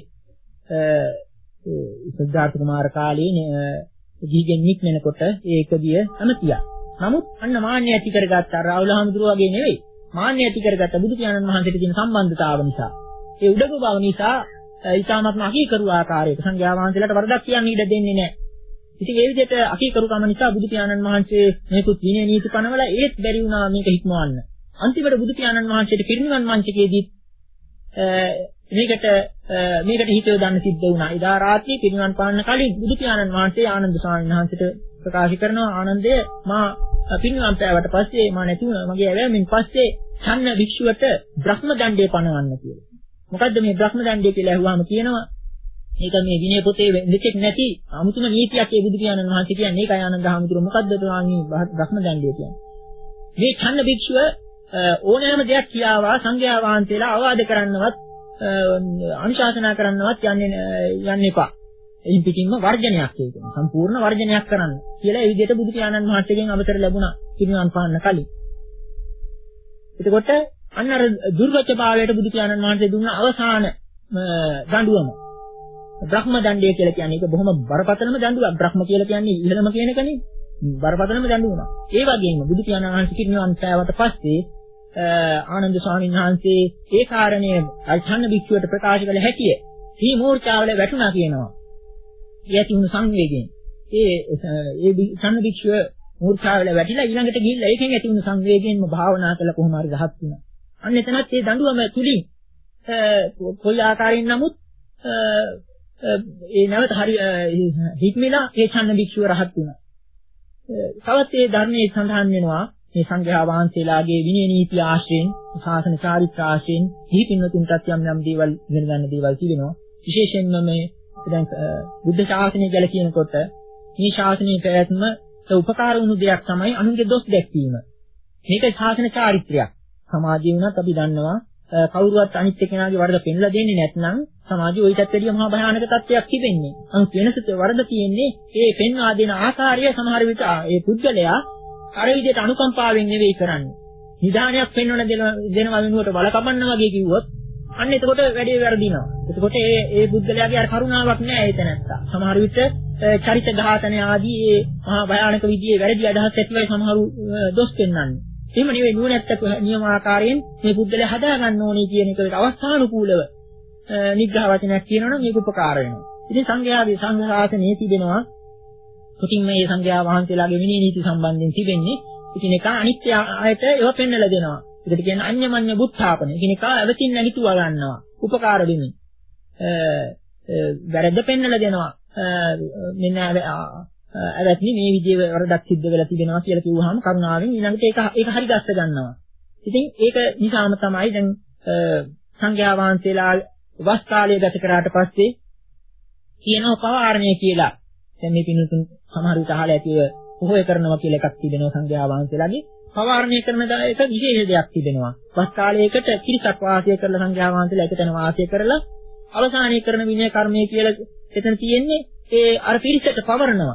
සිද්ධාර්ථ කුමාර කාලේ ගිහිගෙන් නික්මනකොට ඒකදිය ඇමතියා. නමුත් අන්න මාන්නය ඇති කරගත්ත රාහුල හාමුදුරුවෝ වගේ නෙවෙයි. මාන්නය ඇති කරගත්ත බුදු පියාණන් වහන්සේට තියෙන සම්බන්ධතාව නිසා. ඒ උඩඟු බව නිසා ඊටාත්ම අකීකරු ආකාරයක සංඝයා වහන්සේලාට වරදක් කියන්න ඉඩ දෙන්නේ නැහැ. ඉතින් ඒ විදිහට අකීකරුකම නිසා බුදු පියාණන් වහන්සේ මේකුත් විනය නීති පනවලා ඒත් බැරි වුණා මේක හික්මවන්න. අන්තිමට බුදු පියාණන් වහන්සේට පිරිනිවන් මංචකයේදී මේකට මේකට හිත යොදන්න සිද්ධ වුණා. එදා රාත්‍රියේ පිරිනිවන් පාන්න කලින් බුදු පියාණන් වහන්සේ ආනන්ද ස්වාමීන් වහන්සේට ප්‍රකාශ කරනවා ආනන්දය මා පිරිනිවන් පෑවට පස්සේ මා නැති වුණා මගේ ඇවෑමෙන් පස්සේ ඡන්න භික්ෂුවට බ්‍රහ්ම දණ්ඩය පනවන්න කියලා. මොකද්ද මේ බ්‍රහ්ම දණ්ඩය කියලා අහුවාම කියනවා මේක මේ විනය පොතේ දෙකක් නැති අමුතුම නීතියක් ඒ බුදු පියාණන් වහන්සේ කියන්නේ ඒකයි ආනන්ද හාමුදුරුවෝ මොකද්ද ස්වාමී බ්‍රහ්ම දණ්ඩය කියන්නේ. මේ ඡන්න භික්ෂුව ඕනෑම දෙයක් කියාවා සංඝයා වහන්සේලා අවවාද කරන්නවත් අනුශාසනා කරන්නවත් යන්නේ යන්න එපා. එයින් පිටින්ම වර්ජනයක් ඒක. සම්පූර්ණ වර්ජනයක් කරන්න කියලා ඒ විදිහට බුදු පියාණන් වහන්සේගෙන් අවසර ලැබුණා පිරිනිවන් පාන්න කලින්. එතකොට අන්න අර දුර්වචභාවයට බුදු පියාණන් වහන්සේ දුන්න අවසාන දඬුවම බ්‍රහ්ම දණ්ඩය කියලා කියන්නේ ඒක බොහොම බරපතලම දඬුවමක්. බ්‍රහ්ම කියලා කියන්නේ ඉහළම කියන එකනේ. බරපතලම දඬුවමක්. ඒ වගේම බුදු පියාණන් වහන්සේ පිරිනිවන් පෑවට පස්සේ ආනන්ද ස්වාමීන් වහන්සේ ඒ කාරණය අල්ඡන්න භික්ෂුවට ප්‍රකාශ කළ හැකිය. සී මූර්ඡාවල වැටුණා කියනවා. යටි වුණු සංවේගයෙන්. ඒ ඒ ඡන්න භික්ෂුව මූර්ඡාවල වැටිලා ඊළඟට ගිහිල්ලා ඒකෙන් ඇති වුණු සංවේගයෙන්ම භාවනා කළ කොහොම හරි රහත් වුණා. අන්න එතනත් ඒ දඬුවම තුලින් කොයි ආකාරයෙන් නමුත් ඒ නැවත හරි හික්මිලා ඒ ඡන්න භික්ෂුව රහත් වුණා. තවත් ඒ ධර්මයේ සඳහන් වෙනවා මේ සංඝයා වහන්සේලාගේ විනය නීති ආශ්‍රයෙන් ශාසන චාරිත්‍ර ආශ්‍රයෙන් දීප පින්වතුන්ටත් යම් යම් දේවල් ඉගෙන ගන්න දේවල් තිබෙනවා. විශේෂයෙන්ම මේ දැන් බුද්ධ ශාසනය ගැන කියනකොට මේ ශාසනයේ පැවැත්ම උපකාර වුණු දෙයක් තමයි අනුන්ගේ දොස් දැක්වීම. මේක ශාසන චාරිත්‍රයක්. සමාජයේ වුණත් අපි දන්නවා කවුරුවත් අනිත් කෙනාගේ වරද පෙන්ලා දෙන්නේ නැත්නම් සමාජයේ ඊටත් වැඩිය මහා භයානක තත්ත්වයක් තිබෙන්නේ. අනිත් වෙනස වරද තියෙන්නේ ඒ පෙන්වා දෙන ආකාරය සමහර විට ඒ පුද්ගලයා අර විදිහට අනුකම්පාවෙන් නෙවෙයි කරන්නේ. නිදානයක් පෙන්වන දෙනවා වෙනුවට වල කපන්න වගේ කිව්වොත් අන්න එතකොට වැඩේ වැරදිනවා. එතකොට ඒ ඒ බුද්ධලයාගේ අර කරුණාවක් නැහැ ඒ තැනත්තා. සමහර විට චරිත ඝාතන ආදී ඒ මහා භයානක විදිහේ වැරදි අදහස් ඇතිවයි සමහරු දොස් පෙන්වන්නේ. එහෙම නෙවෙයි නුවණැත්තක නියම ආකාරයෙන් මේ බුද්ධලයා හදා ගන්න ඕනේ කියන එකට අවස්ථානුකූලව නිග්‍රහ වචනයක් කියනවනම් මේක උපකාර වෙනවා. ඉතින් සංඝයාගේ සංඝ ශාසනයේ තිබෙනවා කොටින් මේ සංඝයා වහන්සේලාගේ විනය නීති සම්බන්ධයෙන් තිබෙන්නේ එකිනෙක අනිත්‍ය ආයත ඒව පෙන්වලා දෙනවා. ඒකට කියන්නේ අඤ්ඤමඤ්ඤ බුද්ධාපන. එකිනෙක අවතින් නැගිටුවා ගන්නවා. උපකාර දෙමින්. වැරද්ද පෙන්වලා දෙනවා. මෙන්න අවත්නි මේ විදිහේ වරදක් සිද්ධ වෙලා තිබෙනවා කියලා කිව්වහම කරුණාවෙන් ඊළඟට ඒක ඒක හරි ගස්ස ගන්නවා. ඉතින් ඒක නිසාම තමයි දැන් සංඝයා වහන්සේලා වස් කාලය ගත කරාට පස්සේ කියනවා පවාරණය කියලා. දැන් මේ පින්තුන් සමහර විට අහලා ඇතිව පොහොය කරනවා කියලා එකක් තිබෙනවා සංඝයා වහන්සේලාගේ. පවාරණය කරන එක විශේෂ දෙයක් තිබෙනවා. වස් කාලයකට කිරිසක් වාසය කරලා සංඝයා වහන්සේලා එකතැන වාසය කරලා අවසානයේ කරන විනය කර්මය කියලා එතන තියෙන්නේ ඒ අර පිරිසට පවරනවා.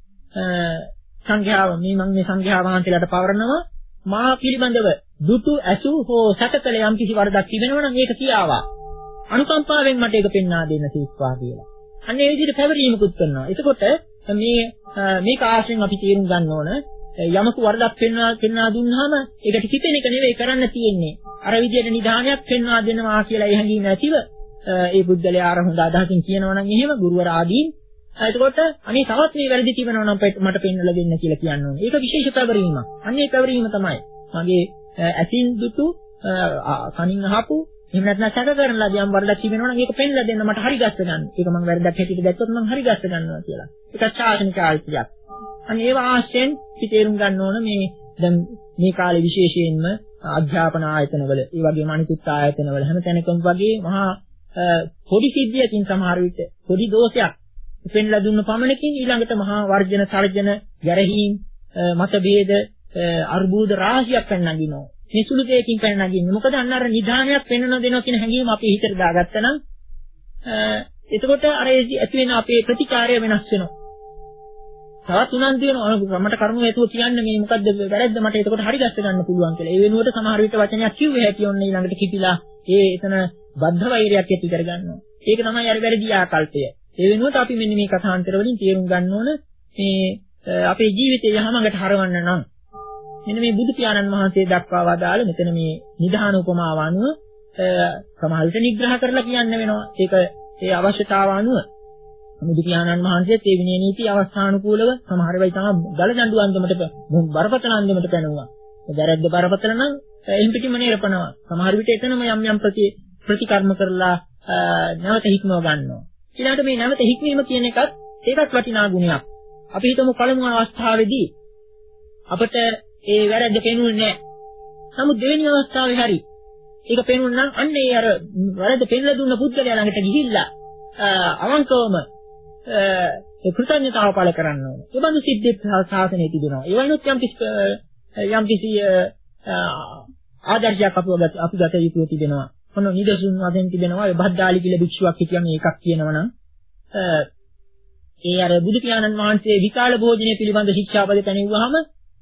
සංඝයා මේ මම මේ සංඝයා වහන්සේලාට පවරනවා මා පිළිබඳව දුටු ඇසු හෝ සැකකල යම් කිසි වරදක් තිබෙනවා නම් ඒක කියාවා. අනුකම්පාවෙන් මට ඒක පෙන්වා දෙන්න සීක්වා කියලා. අන්න ඒ විදිහට පැවරීමකුත් කරනවා. එතකොට මේ මේක ආශ්‍රයෙන් අපි තේරුම් ගන්න ඕන යමක වරදක් පෙන්වා පෙන්වා දුන්නාම ඒකට කිපෙන එක නෙවෙයි කරන්න තියෙන්නේ. අර විදිහට නිදානයක් පෙන්වා දෙනවා කියලා ඒ හැඟීම ඇතිව ඒ බුද්ධලයා ආර හොඳ අදහසින් කියනවා නම් එහෙම ගුරුවර ආදීන් එතකොට අනේ තවත් මේ වැරදි තිබෙනවා නම් මට පෙන්වලා දෙන්න කියලා කියන්න ඕනේ. ඒක විශේෂ පැවරීමක්. අන්න ඒ පැවරීම තමයි මගේ ඇසින් දුටු කනින් අහපු එහෙම නැත්නම් සැක කරන ලදී යම් වරදක් තිබෙනවා නම් ඒක පෙන්ලා දෙන්න මට හරි ගස්ස ගන්න. ඒක මම වැරදක් හැටියට දැක්කොත් මම හරි ගස්ස ගන්නවා කියලා. ඒක ශාසනික ආයතනයක්. අන්න ඒව ආශ්‍රයෙන් පිටේරුම් ගන්න ඕන මේ දැන් මේ කාලේ විශේෂයෙන්ම අධ්‍යාපන ආයතනවල ඒ වගේම අනිකුත් ආයතනවල හැම තැනකම වගේ මහා පොඩි සිද්ධියකින් සමහර විට පොඩි දෝෂයක් පෙන්ලා දුන්න පමණකින් ඊළඟට මහා වර්ජන සර්ජන ගැරහීම් මතභේද අර්බුද රාශියක් පැනනගිනවා. මේ සුළු දෙයකින් පැනනගින්නේ. මොකද අන්න අර නිධානයක් පෙන්වන දෙනවා කියන හැඟීම අපි හිතට දාගත්තා නම් එතකොට අර ඇති වෙන අපේ ප්‍රතිචාරය වෙනස් වෙනවා. තවත් උනන්දු වෙනවා මට කරුණු හේතුව කියන්න මේ මොකද්ද වැරද්ද මට එතකොට හරි ගස්ස ගන්න පුළුවන් කියලා. ඒ වෙනුවට සමහර විට වචනයක් කිව්වේ හැටි ඔන්න ඊළඟට කිපිලා ඒ එතන බද්ධ වෛරයක් ඇති කරගන්නවා. ඒක තමයි අර වැරදි ආකල්පය. ඒ වෙනුවට අපි මෙන්න මේ කථාන්තර වලින් තේරුම් ගන්න ඕන මේ අපේ ජීවිතය යහමඟට හරවන්න නම් මෙන්න මේ බුදු පියාණන් වහන්සේ දක්වා වදාළ මෙතන මේ නිධාන උපමාව අනුව සමහර විට නිග්‍රහ කරලා කියන්න වෙනවා. ඒක ඒ අවශ්‍යතාව අනුව බුදු පියාණන් වහන්සේත් ඒ විනය නීති අවස්ථානුකූලව සමහර වෙයි තමයි ගල දඬු අන්දමට බරපතල අන්දමට පැනුවා. වැරද්ද බරපතල නම් එයින් පිටිම නේරපනවා. සමහර විට එතනම යම් යම් ප්‍රති ප්‍රතිකර්ම කරලා නැවත හික්මව ගන්නවා. ඊළඟට මේ නැවත හික්මීම කියන එකත් ඒකත් වටිනා ගුණයක්. අපි හිතමු පළමු අවස්ථාවේදී අපට ඒ වැරද්ද පේනුනේ නැහැ. නමුත් දෙවෙනි අවස්ථාවේ හරි ඒක පේනුනේ නම් අන්න ඒ අර වැරද්ද පෙන්නලා දුන්න පුද්ගලයා ළඟට ගිහිල්ලා අවංකවම ඒ කෘතඥතාව පළ කරන්න ඕනේ. ඒ බඳු සිද්ධිත් සාසනයේ තිබෙනවා. ඒ වයින්ොත් යම් කිසි යම් කිසි ආදර්ශයක් අපව අපි ගත යුතු තිබෙනවා. මොන නිදසුන් වශයෙන් තිබෙනවා. ඒ බද්දාලි කියලා භික්ෂුවක් හිටියා මේ එකක් කියනවා නම් ඒ අර බුදු පියාණන් වහන්සේ විකාල භෝජනය පිළිබඳ ශික්ෂාපද පැනෙව්වහම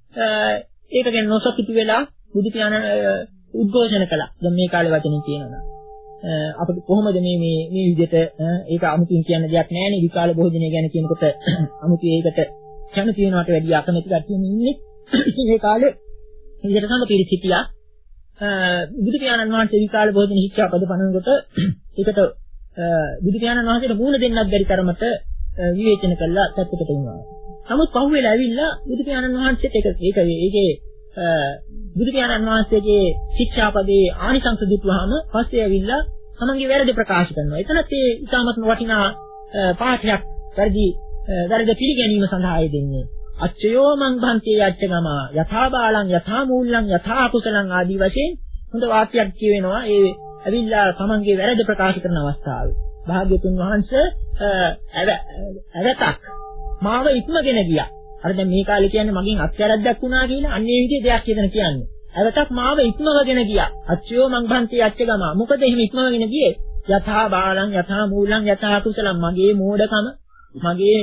ඒක ගැන නොසතුටු වෙලා බුදු පියාණන් උද්ඝෝෂණ කළා. දැන් මේ කාලේ වචනින් කියනවා. අපිට කොහොමද මේ මේ මේ විදිහට ඒක අමුතුන් කියන දෙයක් නෑනේ විකාල භෝජනය ගැන කියනකොට අමුතු ඒකට කැමති වෙනවට වැඩිය අකමැති කට්ටිය ඉන්නේ. මේ කාලේ විදිහට සම්ප පිළිසිතියා බුදු පියාණන් වහන්සේ විකාල භෝජන ශික්ෂාපද පනනකොට ඒකට බුදු පියාණන් වහන්සේට මූල දෙන්නත් බැරි තරමට විවේචන කළා පැත්තකට වුණා. නමුත් පහුවෙලා ඇවිල්ලා බුදු පියාණන් වහන්සේට ඒක ඒක ඒකේ බුදු පියාණන් වහන්සේගේ ශික්ෂාපදේ ආනිසංස දුටුවාම පස්සේ ඇවිල්ලා තමන්ගේ වැරදි ප්‍රකාශ කරනවා. එතනත් ඒ ඉතාමත්ම වටිනා පාඨයක් වැරදි වැරදි පිළිගැනීම සඳහා දෙන්නේ. අච්චයෝ මං භන්තේ යච්චගම යථා බාලං යථා මූලං යථා කුසලං ආදී වශයෙන් හොඳ වාක්‍යයක් කියවෙනවා. ඒ ඇවිල්ලා තමන්ගේ වැරදි ප්‍රකාශ කරන අවස්ථාවේ භාග්‍යතුන් වහන්සේ ඇවතක් මාව ඉක්මගෙන ගියා. අර දැන් මේ කාලේ කියන්නේ මගෙන් අත්‍යරද්දක් වුණා කියලා අන්නේ විදිහේ දෙයක් කියන කියන්නේ. ඇවතක් මාව ඉක්මවගෙන ගියා. අච්චයෝ මං භන්තේ යච්චගම. මොකද එහෙම ඉක්මවගෙන ගියේ? යථා බාලං යථා මූලං යථා කුසලං මගේ මෝඩකම මගේ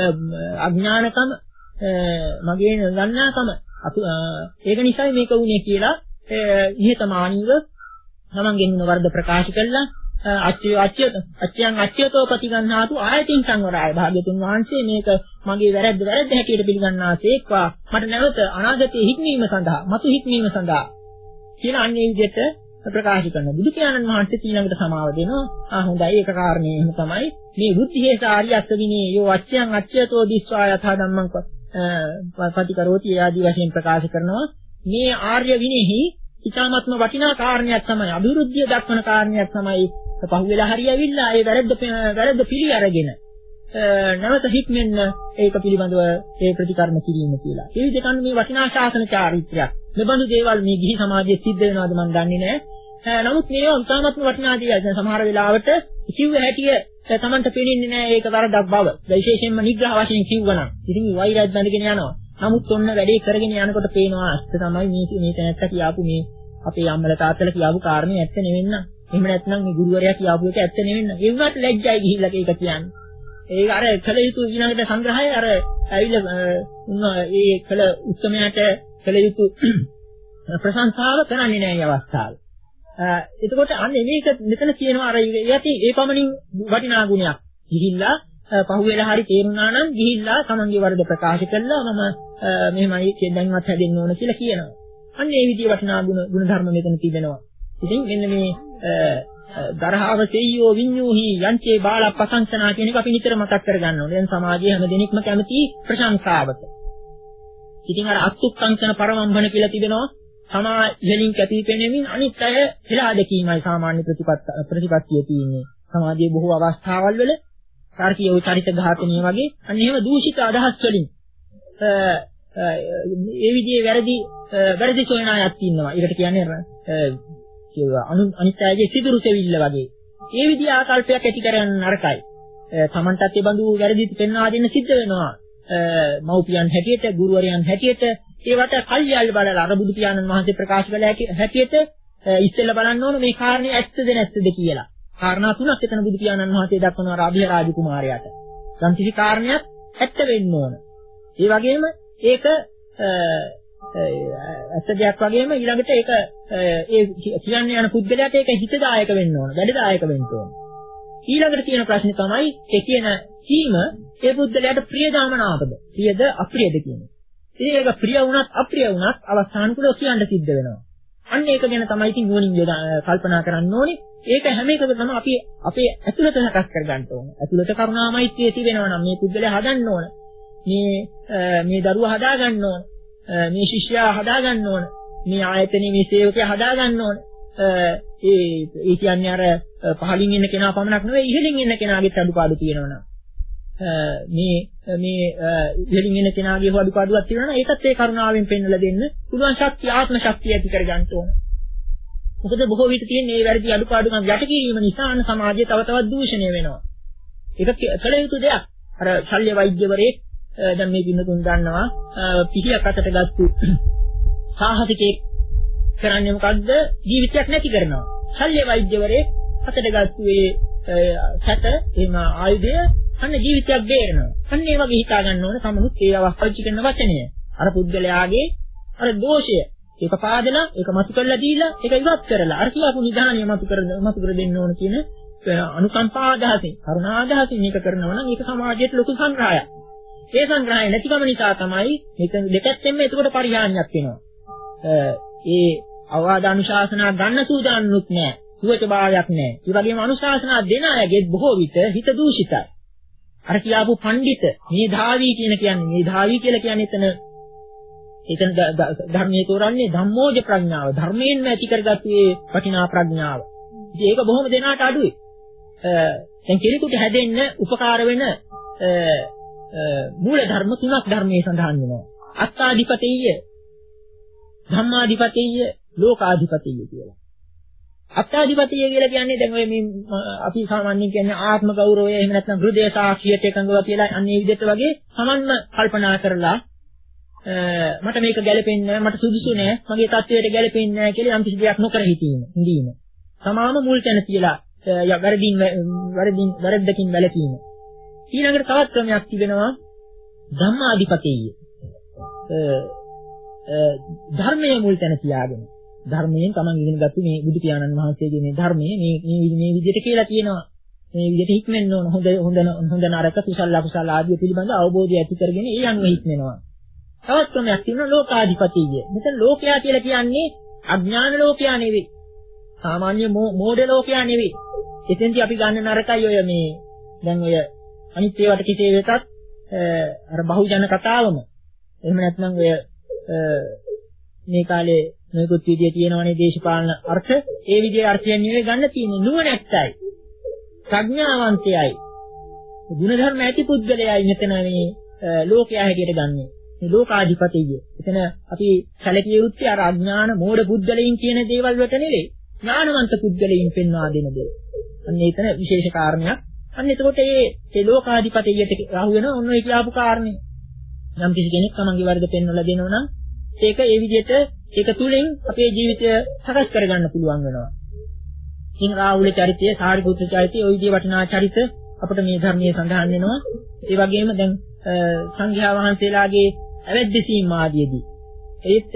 අඥානකම මගේ ගන්නාකම ඒක නිසායි මේක වුනේ කියලා ඉහතමානීව තමන්ගෙන් වුණ වර්ධ ප්‍රකාශ කළා. අච්චය අච්චය අච්චයන් අච්චයතෝ ප්‍රතිගන්නාතු ආයතින් සංවරය භාග්‍යතුන් වහන්සේ මේක මගේ වැරද්ද වැරද්ද හැටියට පිළිගන්නාසේක්වා මට නැවත අනාගතයේ හික්මීම සඳහා මතු හික්මීම සඳහා කියලා අන්නේ විදිහට ප්‍රකාශ කරන බුදු පියාණන් වහන්සේ ඊළඟට සමාව දෙනවා. ආ හොඳයි ඒක කාරණේ එහෙම තමයි මේ බුද්ධිහේස ආර්යත්ව විනේ යෝ අච්චයන් අච්චයතෝ දිස්වා යථා ධම්මං පටිකරෝති ආදී වශයෙන් ප්‍රකාශ කරනවා. මේ ආර්ය විනේහි ඉතාමත්ම වටිනා කාරණයක් තමයි අභිවෘද්ධිය දක්වන කාරණයක් තමයි පහුවෙලා හරි ඇවිල්ලා ඒ වැරද්ද වැරද්ද පිළි අරගෙන නැවත හික්මෙන්න ඒක පිළිබඳව ඒ ප්‍රතිකර්ම කිරීම කියලා. ඒ විදිහට මේ වටිනා ශාසන චාරිත්‍රයක්. මෙබඳු දේවල් මේ ගිහි සමාජයේ සිද්ධ වෙනවද මම දන්නේ නැහැ. නමුත් මේවා ඉතාමත්ම වටිනා දේවල්. සමහර වෙලාවට කිව්ව හැටිය තමන්ට පේන්නේ නැහැ ඒක වැරදක් බව. විශේෂයෙන්ම නිග්‍රහ වශයෙන් කිව්වනම් ඉතින් වෛරයක් බඳගෙන යනවා. නමුත් ඔන්න වැඩේ කරගෙන යනකොට පේනවා ඇත්ත තමයි මේ මේ තැනත්ත කියාපු මේ අපේ අම්මලා තාත්තලා කියාපු කාරණේ ඇත්ත නෙවෙන්න. එහෙම නැත්නම් මේ ගුරුවරයා කියාපු එක ඇත්ත නෙවෙන්න. ඒ වුණාට ලැජ්ජයි ගිහිල්ලා ඒක කියන්නේ. ඒක අර කළ යුතු ඊළඟට සංග්‍රහය අර ඇවිල්ලා ඒ කළ උත්සමයට කළ යුතු ප්‍රශංසාව කරන්නේ නැහැ මේ අවස්ථාවේ. එතකොට අන්න මේක මෙතන කියනවා අර යටි ඒ පමණින් වටිනා ගුණයක්. ගිහිල්ලා පහුවෙලා හරි තේරුණා නම් ගිහිල්ලා තමන්ගේ වරද ප්‍රකාශ කළා මම මෙහෙමයි දැන්වත් හැදෙන්න ඕන කියලා කියනවා. අන්න ඒ විදිහේ වටිනා ගුණ ගුණ ධර්ම මෙතන තිබෙනවා. ඉතින් මෙන්න මේ දරහව සෙය්‍යෝ විඤ්ඤූහි යංචේ බාලප්පසංසනා කියන එක අපි නිතර මතක් කරගන්න ඕනේ. දැන් සමාජයේ හැම දෙනෙක්ම කැමති ප්‍රශංසාවට. ඉතින් අර අත්ුක්කංශන පරමම්බන කියලා තිබෙනවා. සමාජයෙන් කැපී පෙනෙමින් අනිත් අය හෙලා දැකීමයි සාමාන්‍ය ප්‍රතිපත්ත ප්‍රතිපත්තිය තියෙන්නේ. සමාජයේ බොහෝ අවස්ථාවල් වල කාර්කියෝ චරිත ඝාතනීය වගේ අන්න එහෙම දූෂිත අදහස් වලින් ඒ විදිහේ වැරදි වැරදි සොයන අයත් ඉන්නවා. ඒකට කියන්නේ කියවා අනිත් අයගේ සිදුරු සෙවිල්ල වගේ. ඒ විදිහ ආකල්පයක් ඇති කරගන්න නරකයි. තමන්ටත් ඒ බඳු වැරදි පෙන්වා දෙන්න සිද්ධ වෙනවා. මව්පියන් හැටියට, ගුරුවරයන් හැටියට ඒවට කල්යල් බලලා අර බුදු පියාණන් වහන්සේ ප්‍රකාශ කළ හැටියට ඉස්සෙල්ලා බලන්න ඕන මේ කාරණේ ඇත්තද නැත්තද කියලා. කාරණා තුනක් එතන බුදු පියාණන් වහන්සේ දක්වනවා අභිරාජ කුමාරයාට. සම්පූර්ණ කාරණයක් ඇත්ත වෙන්න ඕන. ඒ වගේම ඒක ඇත්ත දෙයක් වගේම ඊළඟට ඒක ඒ කියන්නේ යන පුද්ගලයාට ඒක හිතදායක වෙන්න ඕන, වැඩදායක වෙන්න ඕන. ඊළඟට තියෙන ප්‍රශ්නේ තමයි ඒ කියන කීම ඒ පුද්ගලයාට ප්‍රියදාමනාවද, ප්‍රියද අප්‍රියද කියන්නේ. ඉතින් ඒක ප්‍රිය වුණත් අප්‍රිය වුණත් අවස්ථානුකූලව කියන්න සිද්ධ වෙනවා. අන්න ඒක ගැන තමයි ඉතින් නුවණින් කල්පනා කරන්න ඕනේ. ඒක හැම එකකම තමයි අපි අපේ ඇතුළත සකස් කරගන්න ඕනේ. ඇතුළත කරුණා මෛත්‍රිය තිබෙනවා නම් මේ පුද්ගලයා හදන්න ඕන. මේ මේ දරුවා හදා ගන්න ඕන. මේ ශිෂ්‍යයා හදා ගන්න ඕන. මේ ආයතනයේ මේ සේවකයා හදා ගන්න ඕන. ඒ ඒ කියන්නේ අර පහලින් ඉන්න කෙනා පමණක් නෙවෙයි ඉහළින් ඉන්න කෙනාගේත් අඩුපාඩු තියෙනවා. මේ මේ ඉහළින් ඉන්න කෙනාගේ අඩුපාඩුවක් තියෙනවා නම් ඒකත් ඒ කරුණාවෙන් පෙන්වලා දෙන්න පුළුවන් ශක්තිය ආත්ම ශක්තිය ඇති කර ගන්න ඕන. මොකද බොහෝ විට තියෙන මේ වැරදි අඩුපාඩුකම් යට කිරීම නිසා අන්න සමාජය තව තවත් දූෂණය වෙනවා. ඒක කළ යුතු දෙයක්. අර ශල්‍ය වෛද්‍යවරයෙක් දැන් මේ පින්නතුන් දන්නවා පිහියක් අතට ගත්තු සාහසිකයෙක් කරන්නේ මොකද්ද? ජීවිතයක් නැති කරනවා. ශල්‍ය වෛද්‍යවරයෙක් අතට ගත්තු ඒ සැත එහෙම ආයුධය අන්න ජීවිතයක් බේරනවා. අන්න ඒ වගේ හිතා ගන්න ඕන සමනුත් ඒ අවස්ථාවචි කරන වචනය. අර පුද්ගලයාගේ අර දෝෂය ඒක පාදලා ඒක මතු කරලා දීලා ඒක ඉවත් කරලා අර කියපු නිධානය මතු කර මතු කර දෙන්න ඕන කියන අනුකම්පා අදහසින් කරුණා අදහසින් මේක කරනවා නම් ඒක සමාජයට ලොකු සංග්‍රහයක්. ඒ සංග්‍රහය නැතිකම නිසා තමයි මෙතන දෙකැත්තෙන්ම එතකොට පරිහානියක් වෙනවා. ඒ අවවාද අනුශාසනා ගන්න සූදානම්ුත් නැහැ. සුවච භාවයක් නැහැ. ඒ වගේම අනුශාසනා දෙන අයගේ බොහෝ විට හිත දූෂිතයි. අර කියාපු පඬිත මේ ධාවී කියන කියන්නේ මේ ධාවී කියලා කියන්නේ එතන එතන ධර්මයේ තෝරන්නේ ධම්මෝජ ප්‍රඥාව. ධර්මයෙන්ම ඇති කරගත්තු ඒ වටිනා ප්‍රඥාව. ඉතින් ඒක බොහොම දෙනාට අඩුයි. දැන් කෙනෙකුට හැදෙන්න උපකාර වෙන මූල ධර්ම තුනක් ධර්මයේ සඳහන් වෙනවා. අත්තාධිපතිය, ධම්මාධිපතිය, ලෝකාධිපතිය කියලා. අත්තාධිපතිය කියලා කියන්නේ දැන් ඔය මේ අපි සාමාන්‍යයෙන් කියන්නේ ආත්ම ගෞරවය එහෙම නැත්නම් හෘදය සාක්ෂියට එකඟව කියලා අන්න ඒ විදිහට වගේ සමන්ම කල්පනා කරලා මට මේක ගැලපෙන්නේ නැහැ මට සුදුසු නැහැ මගේ තත්වයට ගැලපෙන්නේ නැහැ කියලා යම් කිසි දෙයක් නොකර හිටීම ඉඳීම. තමාම මුල් තැන තියලා වැරදින් වැරදින් වැරද්දකින් වැළකීම. ඊළඟට තවත් ක්‍රමයක් තිබෙනවා ධම්මාධිපතිය. ධර්මයේ මුල් තැන තියාගෙන ධර්මයෙන් තමන් ඉගෙන ගත්ත මේ බුදු පියාණන් වහන්සේගේ මේ ධර්මයේ මේ මේ මේ විදිහට කියලා තියෙනවා. මේ විදිහට හික්මෙන්න ඕන හොඳ හොඳ හොඳ නරක කුසල අකුසල ආදී පිළිබඳ අවබෝධය ඇති කරගෙන ඒ අනුව හික්මෙනවා. තවත් ක්‍රමයක් තියෙනවා ලෝකාධිපතිය. මෙතන ලෝකයා කියලා කියන්නේ අඥාන ලෝකයා නෙවෙයි. සාමාන්‍ය මෝඩ ලෝකයා නෙවෙයි. එතෙන්දී අපි ගන්න නරකයි ඔය මේ දැන් ඔය අනිත් ඒවාට කෙසේ වෙතත් අර බහුජන කතාවම එහෙම නැත්නම් ඔය මේ කාලේ මේකුත් විදිය තියෙනවනේ දේශපාලන අර්ථ ඒ විදිහේ අර්ථයන් නෙවෙයි ගන්න තියෙන්නේ නුවණැත්තයි ප්‍රඥාවන්තයයි ගුණධර්ම ඇති පුද්ගලයයි මෙතන මේ ලෝකයා හැටියට ගන්නෙ මේ ලෝකාධිපතිය. එතන අපි සැලකිය යුත්තේ අර අඥාන මෝඩ පුද්ගලයන් කියන දේවල් වලට නෙවෙයි ඥානවන්ත පුද්ගලයන් පෙන්වා දෙන දේ. අන්න එතන විශේෂ කාරණයක්. අන්න එතකොට මේ ඒ ලෝකාධිපතියට රාහු වෙන ඔන්න ඔය කියපු කාරණේ. යම් කිසි කෙනෙක් තමන්ගේ වරද පෙන්වලා දෙනවා නම් ඒක ඒ විදිහට ඒක තුලින් අපේ ජීවිතය සකස් කරගන්න පුළුවන් වෙනවා. ඉතින් රාහුල චරිතය, සාරිපුත්‍ර චරිතය, ওই විදිහේ වටිනා චරිත අපිට මේ ධර්මයේ සඳහන් වෙනවා. ඒ වගේම දැන් සංඝයා වහන්සේලාගේ අවැද්දසීම් ආදීදී ඒත්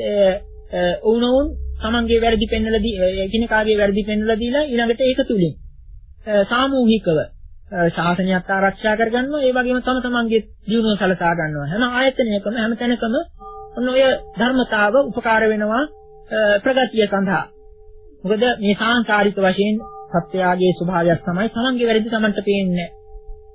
වුණොන් තමන්ගේ වැරදි පෙන්වලා දී එකිනෙකාගේ වැරදි පෙන්වලා දීලා ඊළඟට ඒක තුලින් සාමූහිකව ශාසනයත් ආරක්ෂා කරගන්නවා. ඒ වගේම තම තමන්ගේ ජීවනය සලසා ගන්නවා. හැම ආයතනයකම හැම තැනකම ඔන්න ඔය ධර්මතාව උපකාර වෙනවා ප්‍රගතිය සඳහා. මොකද මේ සාංකාරික වශයෙන් සත්‍යයේ ස්වභාවයක් තමයි තමන්ගේ වැරදි තමන්ට පේන්නේ නැහැ.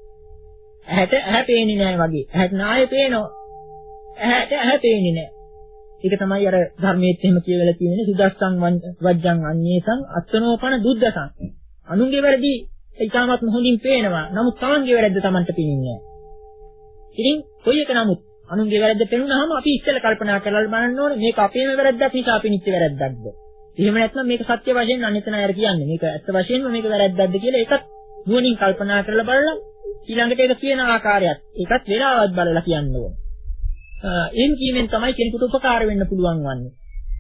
ඇහැට ඇහැ පේන්නේ නැහැ වගේ. ඇහැට නාය පේනවා. ඇහැට ඇහැ පේන්නේ නැහැ. ඒක තමයි අර ධර්මයේත් එහෙම කියවලා තියෙන්නේ සුදස්සං වජ්ජං අඤ්ඤේසං අත්නෝපන දුද්දසං. අනුන්ගේ වැරදි ඒකමත් හොඳින් පේනවා. නමුත් තමන්ගේ වැරද්ද තමන්ට පේන්නේ නැහැ. ඉතින් කොයි එක නමුත් අනුන්ගේ වැරද්ද පෙනුනහම අපි ඉස්සෙල්ලා කල්පනා කරලා බලන්න ඕනේ මේක අපේම වැරද්දක් නිසා අපිනිච්ච වැරද්දක්ද. එහෙම නැත්නම් මේක සත්‍ය වශයෙන් අනිතන අය කියන්නේ මේක ඇත්ත වශයෙන්ම මේක වැරද්දක්ද කියලා ඒකත් නුවණින් කල්පනා කරලා බලලා ඊළඟට ඒක කියන ආකාරයත් ඒකත් වෙලාවත් බලලා කියන්න ඕනේ. එම් කීමෙන් තමයි කෙනෙකුට උපකාර වෙන්න පුළුවන් වන්නේ.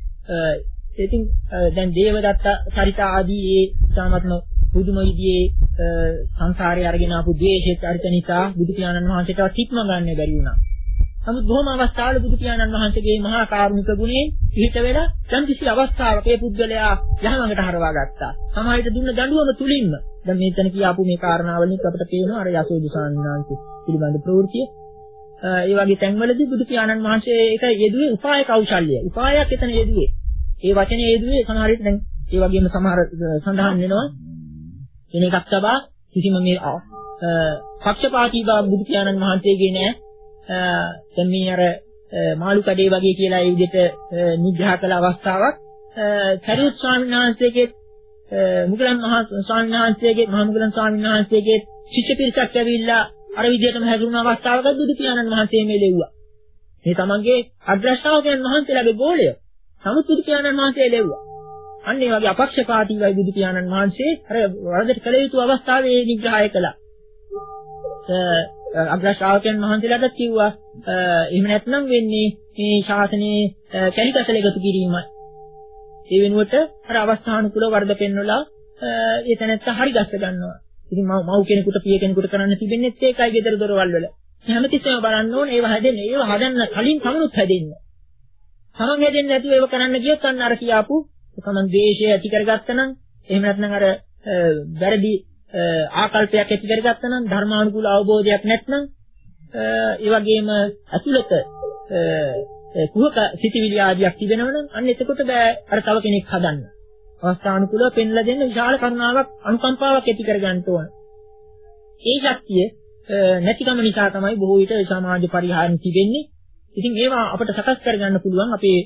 ඉතින් දැන් දේවදත්ත චරිත ආදී ඒ සාමත්ම බුදුම විදියේ සංසාරේ අරගෙන ආපු ද්වේෂය චරිත නිසා බුදු පියාණන් වහන්සේට හික්ම ගන්න බැරි වුණා. නමුත් බොහොම අවස්ථාවල බුදු පියාණන් වහන්සේගේ මහා කාරුණික ගුණයෙන් පිහිට වෙලා යම් කිසි අවස්ථාවක ඒ පුද්ගලයා යහමඟට හරවා ගත්තා. සමාජයට දුන්න දඬුවම තුලින්ම දැන් මෙතන කියාපු මේ කාරණාවලින් අපිට පේනවා අර යසෝදු සාන්නාංශ පිළිබඳ ප්‍රවෘත්තිය. ඒ වගේ තැන්වලදී බුදු පියාණන් වහන්සේ ඒක යෙදුවේ උපාය කෞශල්‍ය. උපායක් එතන යෙදුවේ. ඒ වචනේ යෙදුවේ සමහර විට දැන් ඒ වගේම සමහර සඳහන් වෙනවා. වෙන එකක් තබා කිසිම මේ පක්ෂපාතී බව බුදු පියාණන් වහන්සේගේ නෑ. දැන් මේ අර මාළු කඩේ වගේ කියලා ඒ විදිහට නිග්‍රහ කළ අවස්ථාවක් සරියුත් ස්වාමීන් වහන්සේගේ මුගලන් මහ ස්වාමීන් වහන්සේගේ මහ මුගලන් ස්වාමීන් වහන්සේගේ ශිෂ්‍ය පිරිසක් ඇවිල්ලා අර විදිහටම හැදුණු අවස්ථාවක බුදු පියාණන් වහන්සේ මේ ලෙව්වා. මේ තමන්ගේ අග්‍රශ්‍රාවකයන් වහන්සේලාගේ ගෝලය සමුත් බුදු පියාණන් වහන්සේ ලෙව්වා. අන්න ඒ වගේ අපක්ෂපාතීවයි බුදු පියාණන් වහන්සේ අර වරදට කළ යුතු අවස්ථාවේ නිග්‍රහය කළා. අග්‍රශ්‍රාවකයන් වහන්සේලාට කිව්වා එහෙම නැත්නම් වෙන්නේ මේ ශාසනයේ කැලිකසල එකතු කිරීමයි. ඒ වෙනුවට අර අවස්ථානුකූල වර්ධ පෙන්වලා ඒ තැනත්ත හරි ගස්ස ගන්නවා. ඉතින් මව් කෙනෙකුට පිය කෙනෙකුට කරන්න තිබෙන්නේ ඒකයි ගෙදර දොරවල් වල. හැමතිස්සෙම බලන්න ඕනේ ඒව හැදෙන්න. ඒව හදන්න කලින් තමනුත් හැදෙන්න. තමන් හැදෙන්නේ නැතුව ඒව කරන්න ගියොත් අන්න අර කියාපු තමන් ද්වේෂය ඇති කරගත්තා නම් එහෙම නැත්නම් අර වැරදි ආකල්පයක් ඇති කරගත්තා නම් ධර්මානුකූල අවබෝධයක් නැත්නම් ඒ වගේම අතුලත කුහක සිටිවිලි ආදියක් තිබෙනවනම් අන්න එතකොට බෑ අර තව කෙනෙක් හදන්න. අවස්ථානුකූලව පෙන්ලා දෙන්න විශාල කරුණාවක් අනුකම්පාවක් ඇති කරගන්න ඕන. ඒ ශක්තිය නැතිකම නිසා තමයි බොහෝ විට සමාජ පරිහානිය තිබෙන්නේ. ඉතින් ඒවා අපිට සකස් කරගන්න පුළුවන් අපේ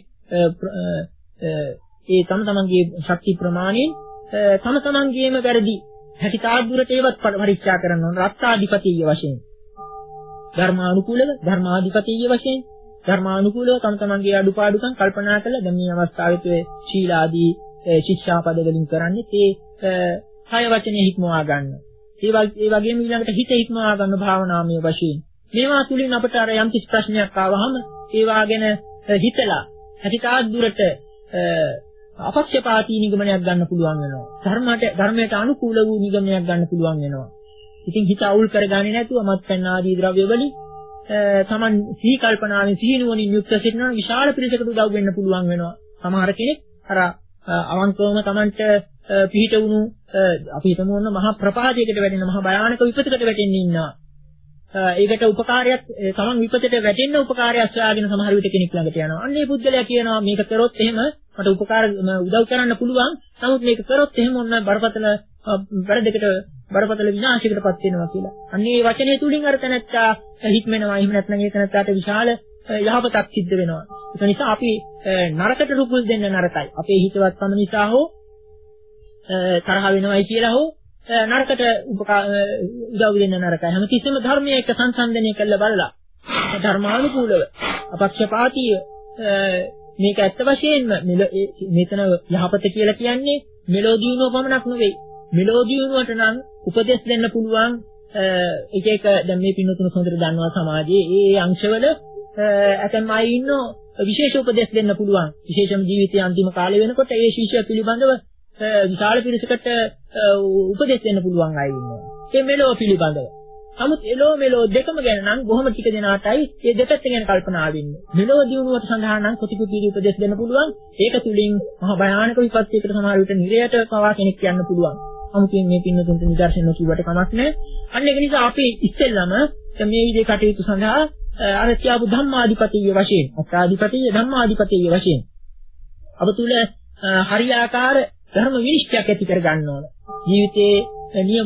ඒ තම තමන්ගේ ශක්ති ප්‍රමාණයෙන් තම තමන්ගේම වැරදි හැකිතාක් දුරට ඒවත් පරීක්ෂා කරන්න ඕන. රත්තාධිපතිය වශයෙන් ධර්මානුකූලව ධර්මාධිපතිය වශයෙන් ධර්මානුකූලව තම තමන්ගේ අඩුපාඩුකම් කල්පනා කරලා දැන් මේ අවස්ථාවේ ශීලාදී ශික්ෂාපද වලින් කරන්නේ ඒ හය වචනේ හික්මවා ගන්න. ඒ වගේම ඊළඟට හිත හික්මවා ගන්න භාවනාමය වශයෙන්. මේවා තුලින් අපට අර යම් කිසි ප්‍රශ්නයක් ආවහම ඒවා ගැන හිතලා හැකිතාක් දුරට අපක්ෂපාතී නිගමනයක් ගන්න පුළුවන් වෙනවා. ධර්මයට ධර්මයට අනුකූල වූ නිගමනයක් ගන්න පුළුවන් වෙනවා. ඉතින් හිත අවුල් කරගන්නේ නැතුව මත්පැන් ආදී ද්‍රව්‍ය වලින් තමන් සිහි කල්පනාවෙන් සිහි නුවණින් යුක්ත සිටිනවා විශාල පිරිසකට උදව් වෙන්න පුළුවන් වෙනවා. සමහර කෙනෙක් අර අවංකවම තමන්ට පිහිට වුණු අපි හිතමු වුණ මහා ප්‍රපාතයකට වැටෙන මහා භයානක විපතකට වැටෙන්න ඉන්නවා. ඒකට උපකාරයක් තමන් විපතට වැටෙන්න උපකාරයක් සොයාගෙන සමහර විට කෙනෙක් ළඟට යනවා. අන්න ඒ පුද්ගලයා කියනවා මේක කරොත් එහෙම මට උපකාර උදව් කරන්න පුළුවන්. නමුත් මේක කරොත් එහෙම ඔන්න බරපතල වැරදෙකට බරපතල විනාශයකටපත් වෙනවා කියලා. අන්න ඒ වචනේ තුලින් අර තැනත්තා හික්මෙනවා. එහෙම නැත්නම් ඒ තැනත්තාට විශාල යහපතක් සිද්ධ වෙනවා. ඒ නිසා අපි නරකට රුකුල් දෙන්න නරකයි. අපේ හිතවත්කම නිසා හෝ තරහ වෙනවයි කියලා හෝ නරකට උදව් දෙන්න නරකයි. හැම කිසිම ධර්මයක එක සංසන්දනය කරලා බලලා ධර්මානුකූලව අපක්ෂපාතීව මේක ඇත්ත වශයෙන්ම මෙතන යහපත කියලා කියන්නේ මෙලෝ දියුණුව පමණක් නෙවෙයි. මෙලෝ දියුණුවට නම් උපදෙස් දෙන්න පුළුවන් එක එක දැන් මේ පින්නතුණු හොඳට දන්නවා සමාජයේ ඒ අංශවල ඇතැම් අය ඉන්නෝ විශේෂ උපදෙස් දෙන්න පුළුවන්. විශේෂම ජීවිතයේ අන්තිම කාලය වෙනකොට ඒ ශිෂ්‍ය පිළිබඳව විශාල පිරිසකට උපදෙස් දෙන්න පුළුවන් අය ඉන්නවා. ඒ මෙලෝ පිළිබඳව. නමුත් එලෝ මෙලෝ දෙකම ගැන නම් බොහොම ටික දෙනාටයි මේ දෙපැත්ත ගැන කල්පනා වෙන්නේ. මෙලෝ දියුණුවට සඳහා නම් කොටි කොටි උපදෙස් දෙන්න පුළුවන්. ඒක තුලින් මහ භයානක විපත්තියකට සමහර විට නිරයට පවා කෙනෙක් යන්න පුළුවන්. අමුතුවෙන් මේ පින්නතුන්ට නිදර්ශන කිව්වට කමක් නැහැ. අන්න ඒක නිසා අපි ඉස්සෙල්ලම මේ විදිහේ කටයුතු සඳහා අර කියපු ධම්මාධිපතිය වශයෙන්, අත්තාධිපතිය ධම්මාධිපතිය වශයෙන් අප තුල හරියාකාර ධර්ම විනිශ්චයක් ඇති කර ගන්න ඕන. ජීවිතයේ නියම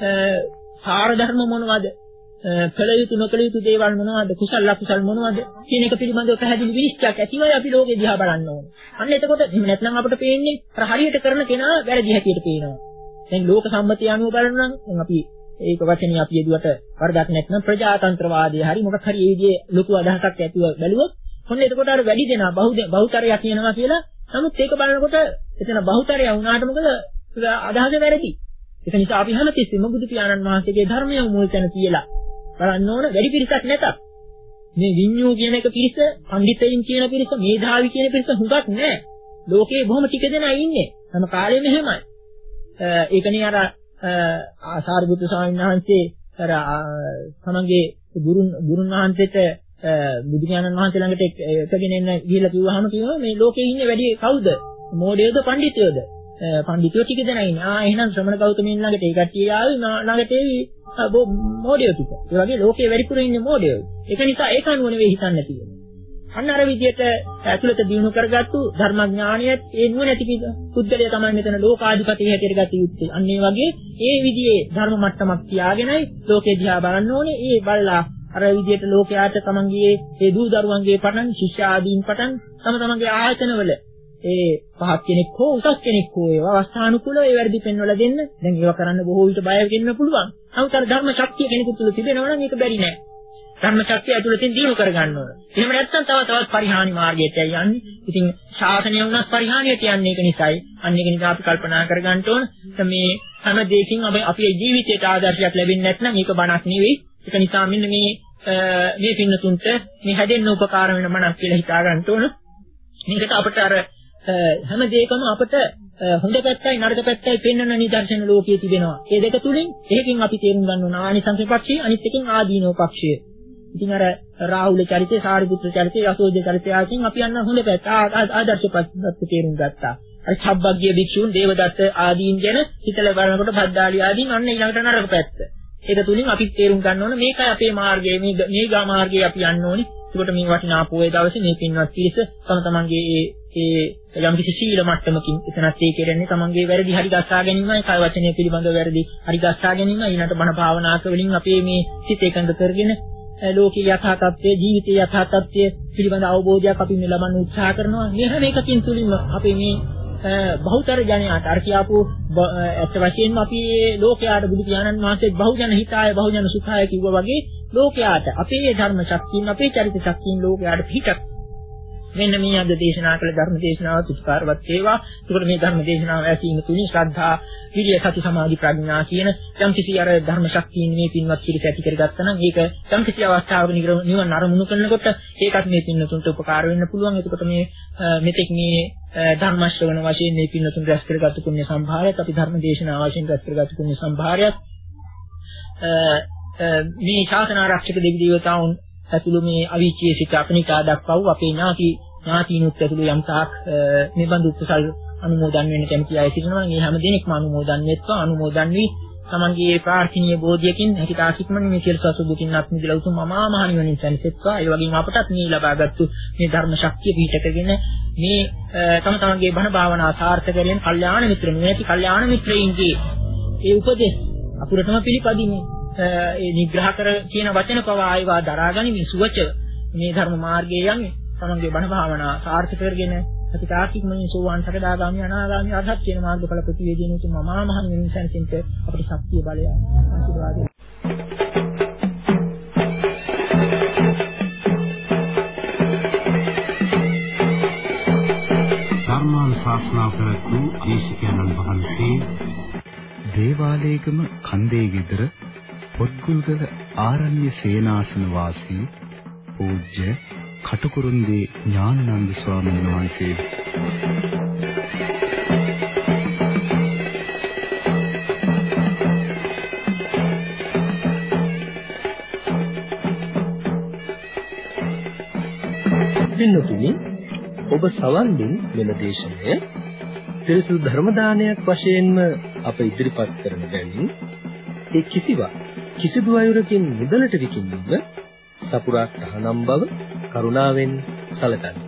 සාර ධර්ම මොනවද? කළ යුතු නොකළ යුතු දේවල් මොනවද? කුසල අකුසල මොනවද? කියන එක පිළිබඳව පැහැදිලි විනිශ්චයක් ඇතිවයි අපි ලෝකෙ දිහා බලන්න ඕන. අන්න එතකොට එහෙම නැත්නම් අපිට පේන්නේ අර හරියට කරන කෙනා වැරදි හැටියට පේනවා. දැන් ලෝක සම්මතිය අනුව බලනවා නම් අපි ඒක වචනේ අපි යදුවට වරදක් නැත්නම් ප්‍රජාතන්ත්‍රවාදය හරි මොකක් හරි ඒ විදිහේ ලොකු අදහසක් ඇතුව බැලුවොත් ඔන්න එතකොට අර වැඩි දෙනා බහුතරය කියනවා කියලා. නමුත් ඒක බලනකොට එතන බහුතරය වුණාට මොකද අදහස වැරදි. ඒක නිසා අපි හැමතිස්සෙම බුදු පියාණන් වහන්සේගේ ධර්මය මුල් තැන තියලා බලන්න ඕන වැඩි පිරිසක් නැතත් මේ විඤ්ඤෝ කියන එක පිරිස, පඬිතයින් කියන පිරිස, මේධාවි කියන පිරිස හුඟක් නැහැ. ලෝකේ බොහොම ටික දෙනා ඉන්නේ. හැම කාලෙම එහෙමයි. ඒකනේ අර ආසාරිපුත්තු ස්වාමීන් වහන්සේ අර තමන්ගේ ගුරුන් ගුරුන් වහන්සේට බුදු පියාණන් වහන්සේ ළඟට එකගෙන එන්න ගිහිල්ලා කිව්වහම කියනවා මේ ලෝකේ ඉන්නේ වැඩි කවුද? මෝඩයෝද පඬිතුයෝද? පඬිතුයෝ ටික දෙනා ඉන්නේ. ආ එහෙනම් ශ්‍රමණ ගෞතමයන් ළඟට ඒ කට්ටිය ආවේ ළඟට ඒවි මොඩියෝ ටික. ඒ වගේ ලෝකයේ වැඩිපුර ඉන්නේ මොඩියෝ. ඒක නිසා ඒක අනුව නෙවෙයි හිතන්න තියෙන්නේ. අන්න අර විදිහට ඇතුළත දිනු කරගත්තු ධර්මඥානියත් ඒ නුවණැති පුද්ගලයා තමයි මෙතන ලෝකාධිපති හැටියට ගත යුත්තේ. අන්න ඒ වගේ ඒ විදිහේ ධර්ම මට්ටමක් තියාගෙනයි ලෝකේ දිහා බලන්න ඕනේ. ඒ බලලා අර විදිහට ලෝකයාට තමන්ගේ ඒ දූ දරුවන්ගේ පටන් ශිෂ්‍ය ආදීන් පටන් තම තමන්ගේ ආයතනවල ඒ පහත් කෙනෙක් හෝ උසස් කෙනෙක් හෝ ඒවා අවස්ථානුකූලව ඒ වැඩි පෙන්වලා දෙන්න. දැන් ඒවා කරන්න බොහෝ විට බය වෙන්න පුළුවන්. නමුත් අර ධර්ම ශක්තිය කෙනෙකුට තුල තිබෙනවා නම් ඒක බැරි නෑ. ධර්ම ශක්තිය ඇතුළතින් දිනු කරගන්න ඕන. එහෙම නැත්නම් තව තවත් පරිහානි මාර්ගයට යන්නේ. ඉතින් ශාසනය වුණත් පරිහානියට යන්නේ ඒක නිසායි. අන්න ඒක නිසා අපි කල්පනා කරගන්න ඕන මේ හැම දෙයකින් අපි අපේ ජීවිතයට ආදර්ශයක් ලැබෙන්නේ නැත්නම් ඒක බණක් නෙවෙයි. ඒක නිසා මෙන්න මේ මේ පින්නතුන්ට මේ හැදෙන්න උපකාර වෙන මනක් කියලා හිතා ගන්න ඕන. මේකට අපිට අර හැම දෙයකම අපිට හොඳ පැත්තයි නරක පැත්තයි පෙන්වන නිදර්ශන ලෝකයේ තිබෙනවා. මේ දෙක තුලින් එකකින් අපි තේරුම් ගන්න ඕන ආනිසංස පක්ෂය, අනිත් එකකින් ආදීනෝ පක්ෂය. ඉතින් අර රාහුල චරිතය, සාරිපුත්‍ර චරිතය, යසෝධ චරිතය ආසින් අපි යන හොඳ පැත්ත ආදර්ශ පැත්ත තේරුම් ගත්තා. අර සබ්බග්ගිය භික්ෂුන්, දේවදත්ත ආදීන් ගැන හිතලා බලනකොට භද්දාලි ආදීන් අන්න ඊළඟට නරක පැත්ත. ඒක තුලින් අපි තේරුම් ගන්න ඕන මේකයි අපේ මාර්ගය, මේ මේ ගා මාර්ගයේ අපි යන්න ඕනේ. ඒකට මේ වටිනා පොයේ දවසේ මේ පින්වත් පිරිස තම තමන්ගේ ඒ ඒ යම් කිසි සීල මට්ටමකින් එතනත් ඒ කියන්නේ තමන්ගේ වැරදි හරි ගස්සා ගැනීමයි, කය වචනය පිළිබඳව වැරදි හරි ගස්සා ගැනීමයි, ඊළඟට බණ භාවනාක වලින් අපේ මේ සිත එකඟ කරගෙන ලෝකීය යථා තත්ත්වයේ, ජීවිතයේ යථා තත්ත්වයේ පිළිබඳ අවබෝධයක් අපි මේ ලබන්න උත්සාහ කරනවා. මේ හැම එකකින් තුලින්ම අපේ මේ බහුතර ජනයාට අර කියාපු ඇත්ත වශයෙන්ම අපි ලෝකයාට බුදු පියාණන් වහන්සේ බහුජන හිතාය බහුජන සුඛාය කිව්වා වගේ ලෝකයාට අපේ ධර්ම ශක්තියින්, අපේ චරිත ශක්තියින් ලෝකයාට පිටක් මෙන්න මේ අද දේශනා කළ ධර්ම දේශනාව උපකාරවත් වේවා. ඒකට මේ ධර්ම දේශනාව ඇසීම තුලින් ශ්‍රද්ධා, විරිය, සති, සමාධි, ප්‍රඥා කියන යම් කිසි අර ධර්ම ශක්තියින් මේ පින්වත් පිළිස ඇති කරගත්තා නම් ඒක යම් කිසි අවස්ථාවක නිවන අරමුණු කරනකොට ඒකත් මේ පින්නතුන්ට උපකාර වෙන්න පුළුවන්. එතකොට මේ මෙතෙක් මේ ධර්ම ශ්‍රවණ වශයෙන් මේ පින්නතුන් රැස් කරගත්තු පුණ්‍ය සම්භාරයත්, අපි ධර්ම දේශනා වශයෙන් රැස් කරගත්තු පුණ්‍ය සම්භාරයත් මේ ශාසන ආරක්ෂක දෙවි දේවතාවුන් ඇතුළු මේ අවීචයේ සිට අපනිකා දක්වව අපේ ඥාති ඥාතිනුත් ඇතුළු යම් තාක් මේ බඳු උත්සල් අනුමෝදන් වෙන්න කැමති අය සිටිනවා. මේ හැම දිනෙකම අනුමෝදන් වෙත්වා. අනුමෝදන් වී තමන්ගේ ප්‍රාර්ථනීය බෝධියකින් හිතාසිකමන මේ සියලු සසු දුකින් අත් මිදලා උතුම් අමා මහ නිවනින් සැනසෙත්වා. ඒ වගේම අපටත් මේ ලබාගත්තු මේ ධර්ම ශක්තිය පිහිටකගෙන මේ තම තමන්ගේ බණ භාවනා සාර්ථක කරගෙන කල්යාණ මිත්‍ර මෙති කල්යාණ මිත්‍රයින්ගේ ඒ උපදෙස් අපුරටම පිළිපදින්නේ ඒ නිග්‍රහ කර කියන වචන පවා ආයවා දරාගනිමින් සුවච මේ ධර්ම මාර්ගයේ යන්නේ තමන්ගේ බණ භාවනා සාර්ථක කරගෙන අතිකාකිකමනේ සෝවාන් සකදාගාමී අනාගාමී අරහත් කියන මාර්ගඵල ප්‍රතිවේදීන උතුම් මහා මහ නිවන සැනසෙන්න අපිට ශක්තිය බලය ආශිර්වාද ධර්මානුශාසනා කරපු දේශකයන්න් වහන්සේ දේවාලේගම කන්දේ ගෙදර පොත්ගුල්ගල ආරණ්‍ය සේනාසන වාසී පූජ්‍ය කටුකුරුන්දී ඥානানন্দ ස්වාමීන් වහන්සේ පින්නතුනි ඔබ සවන් දුන් මෙම දේශනය පිරිසුදු ධර්ම දානයක් වශයෙන්ම අප ඉදිරිපත් කරන බැවින් ඒ කිසිවක් කිසිදු අයුරකින් මුදලට විකිණීම සපුරා තහනම් බව කරුණාවෙන් සැලකන්න.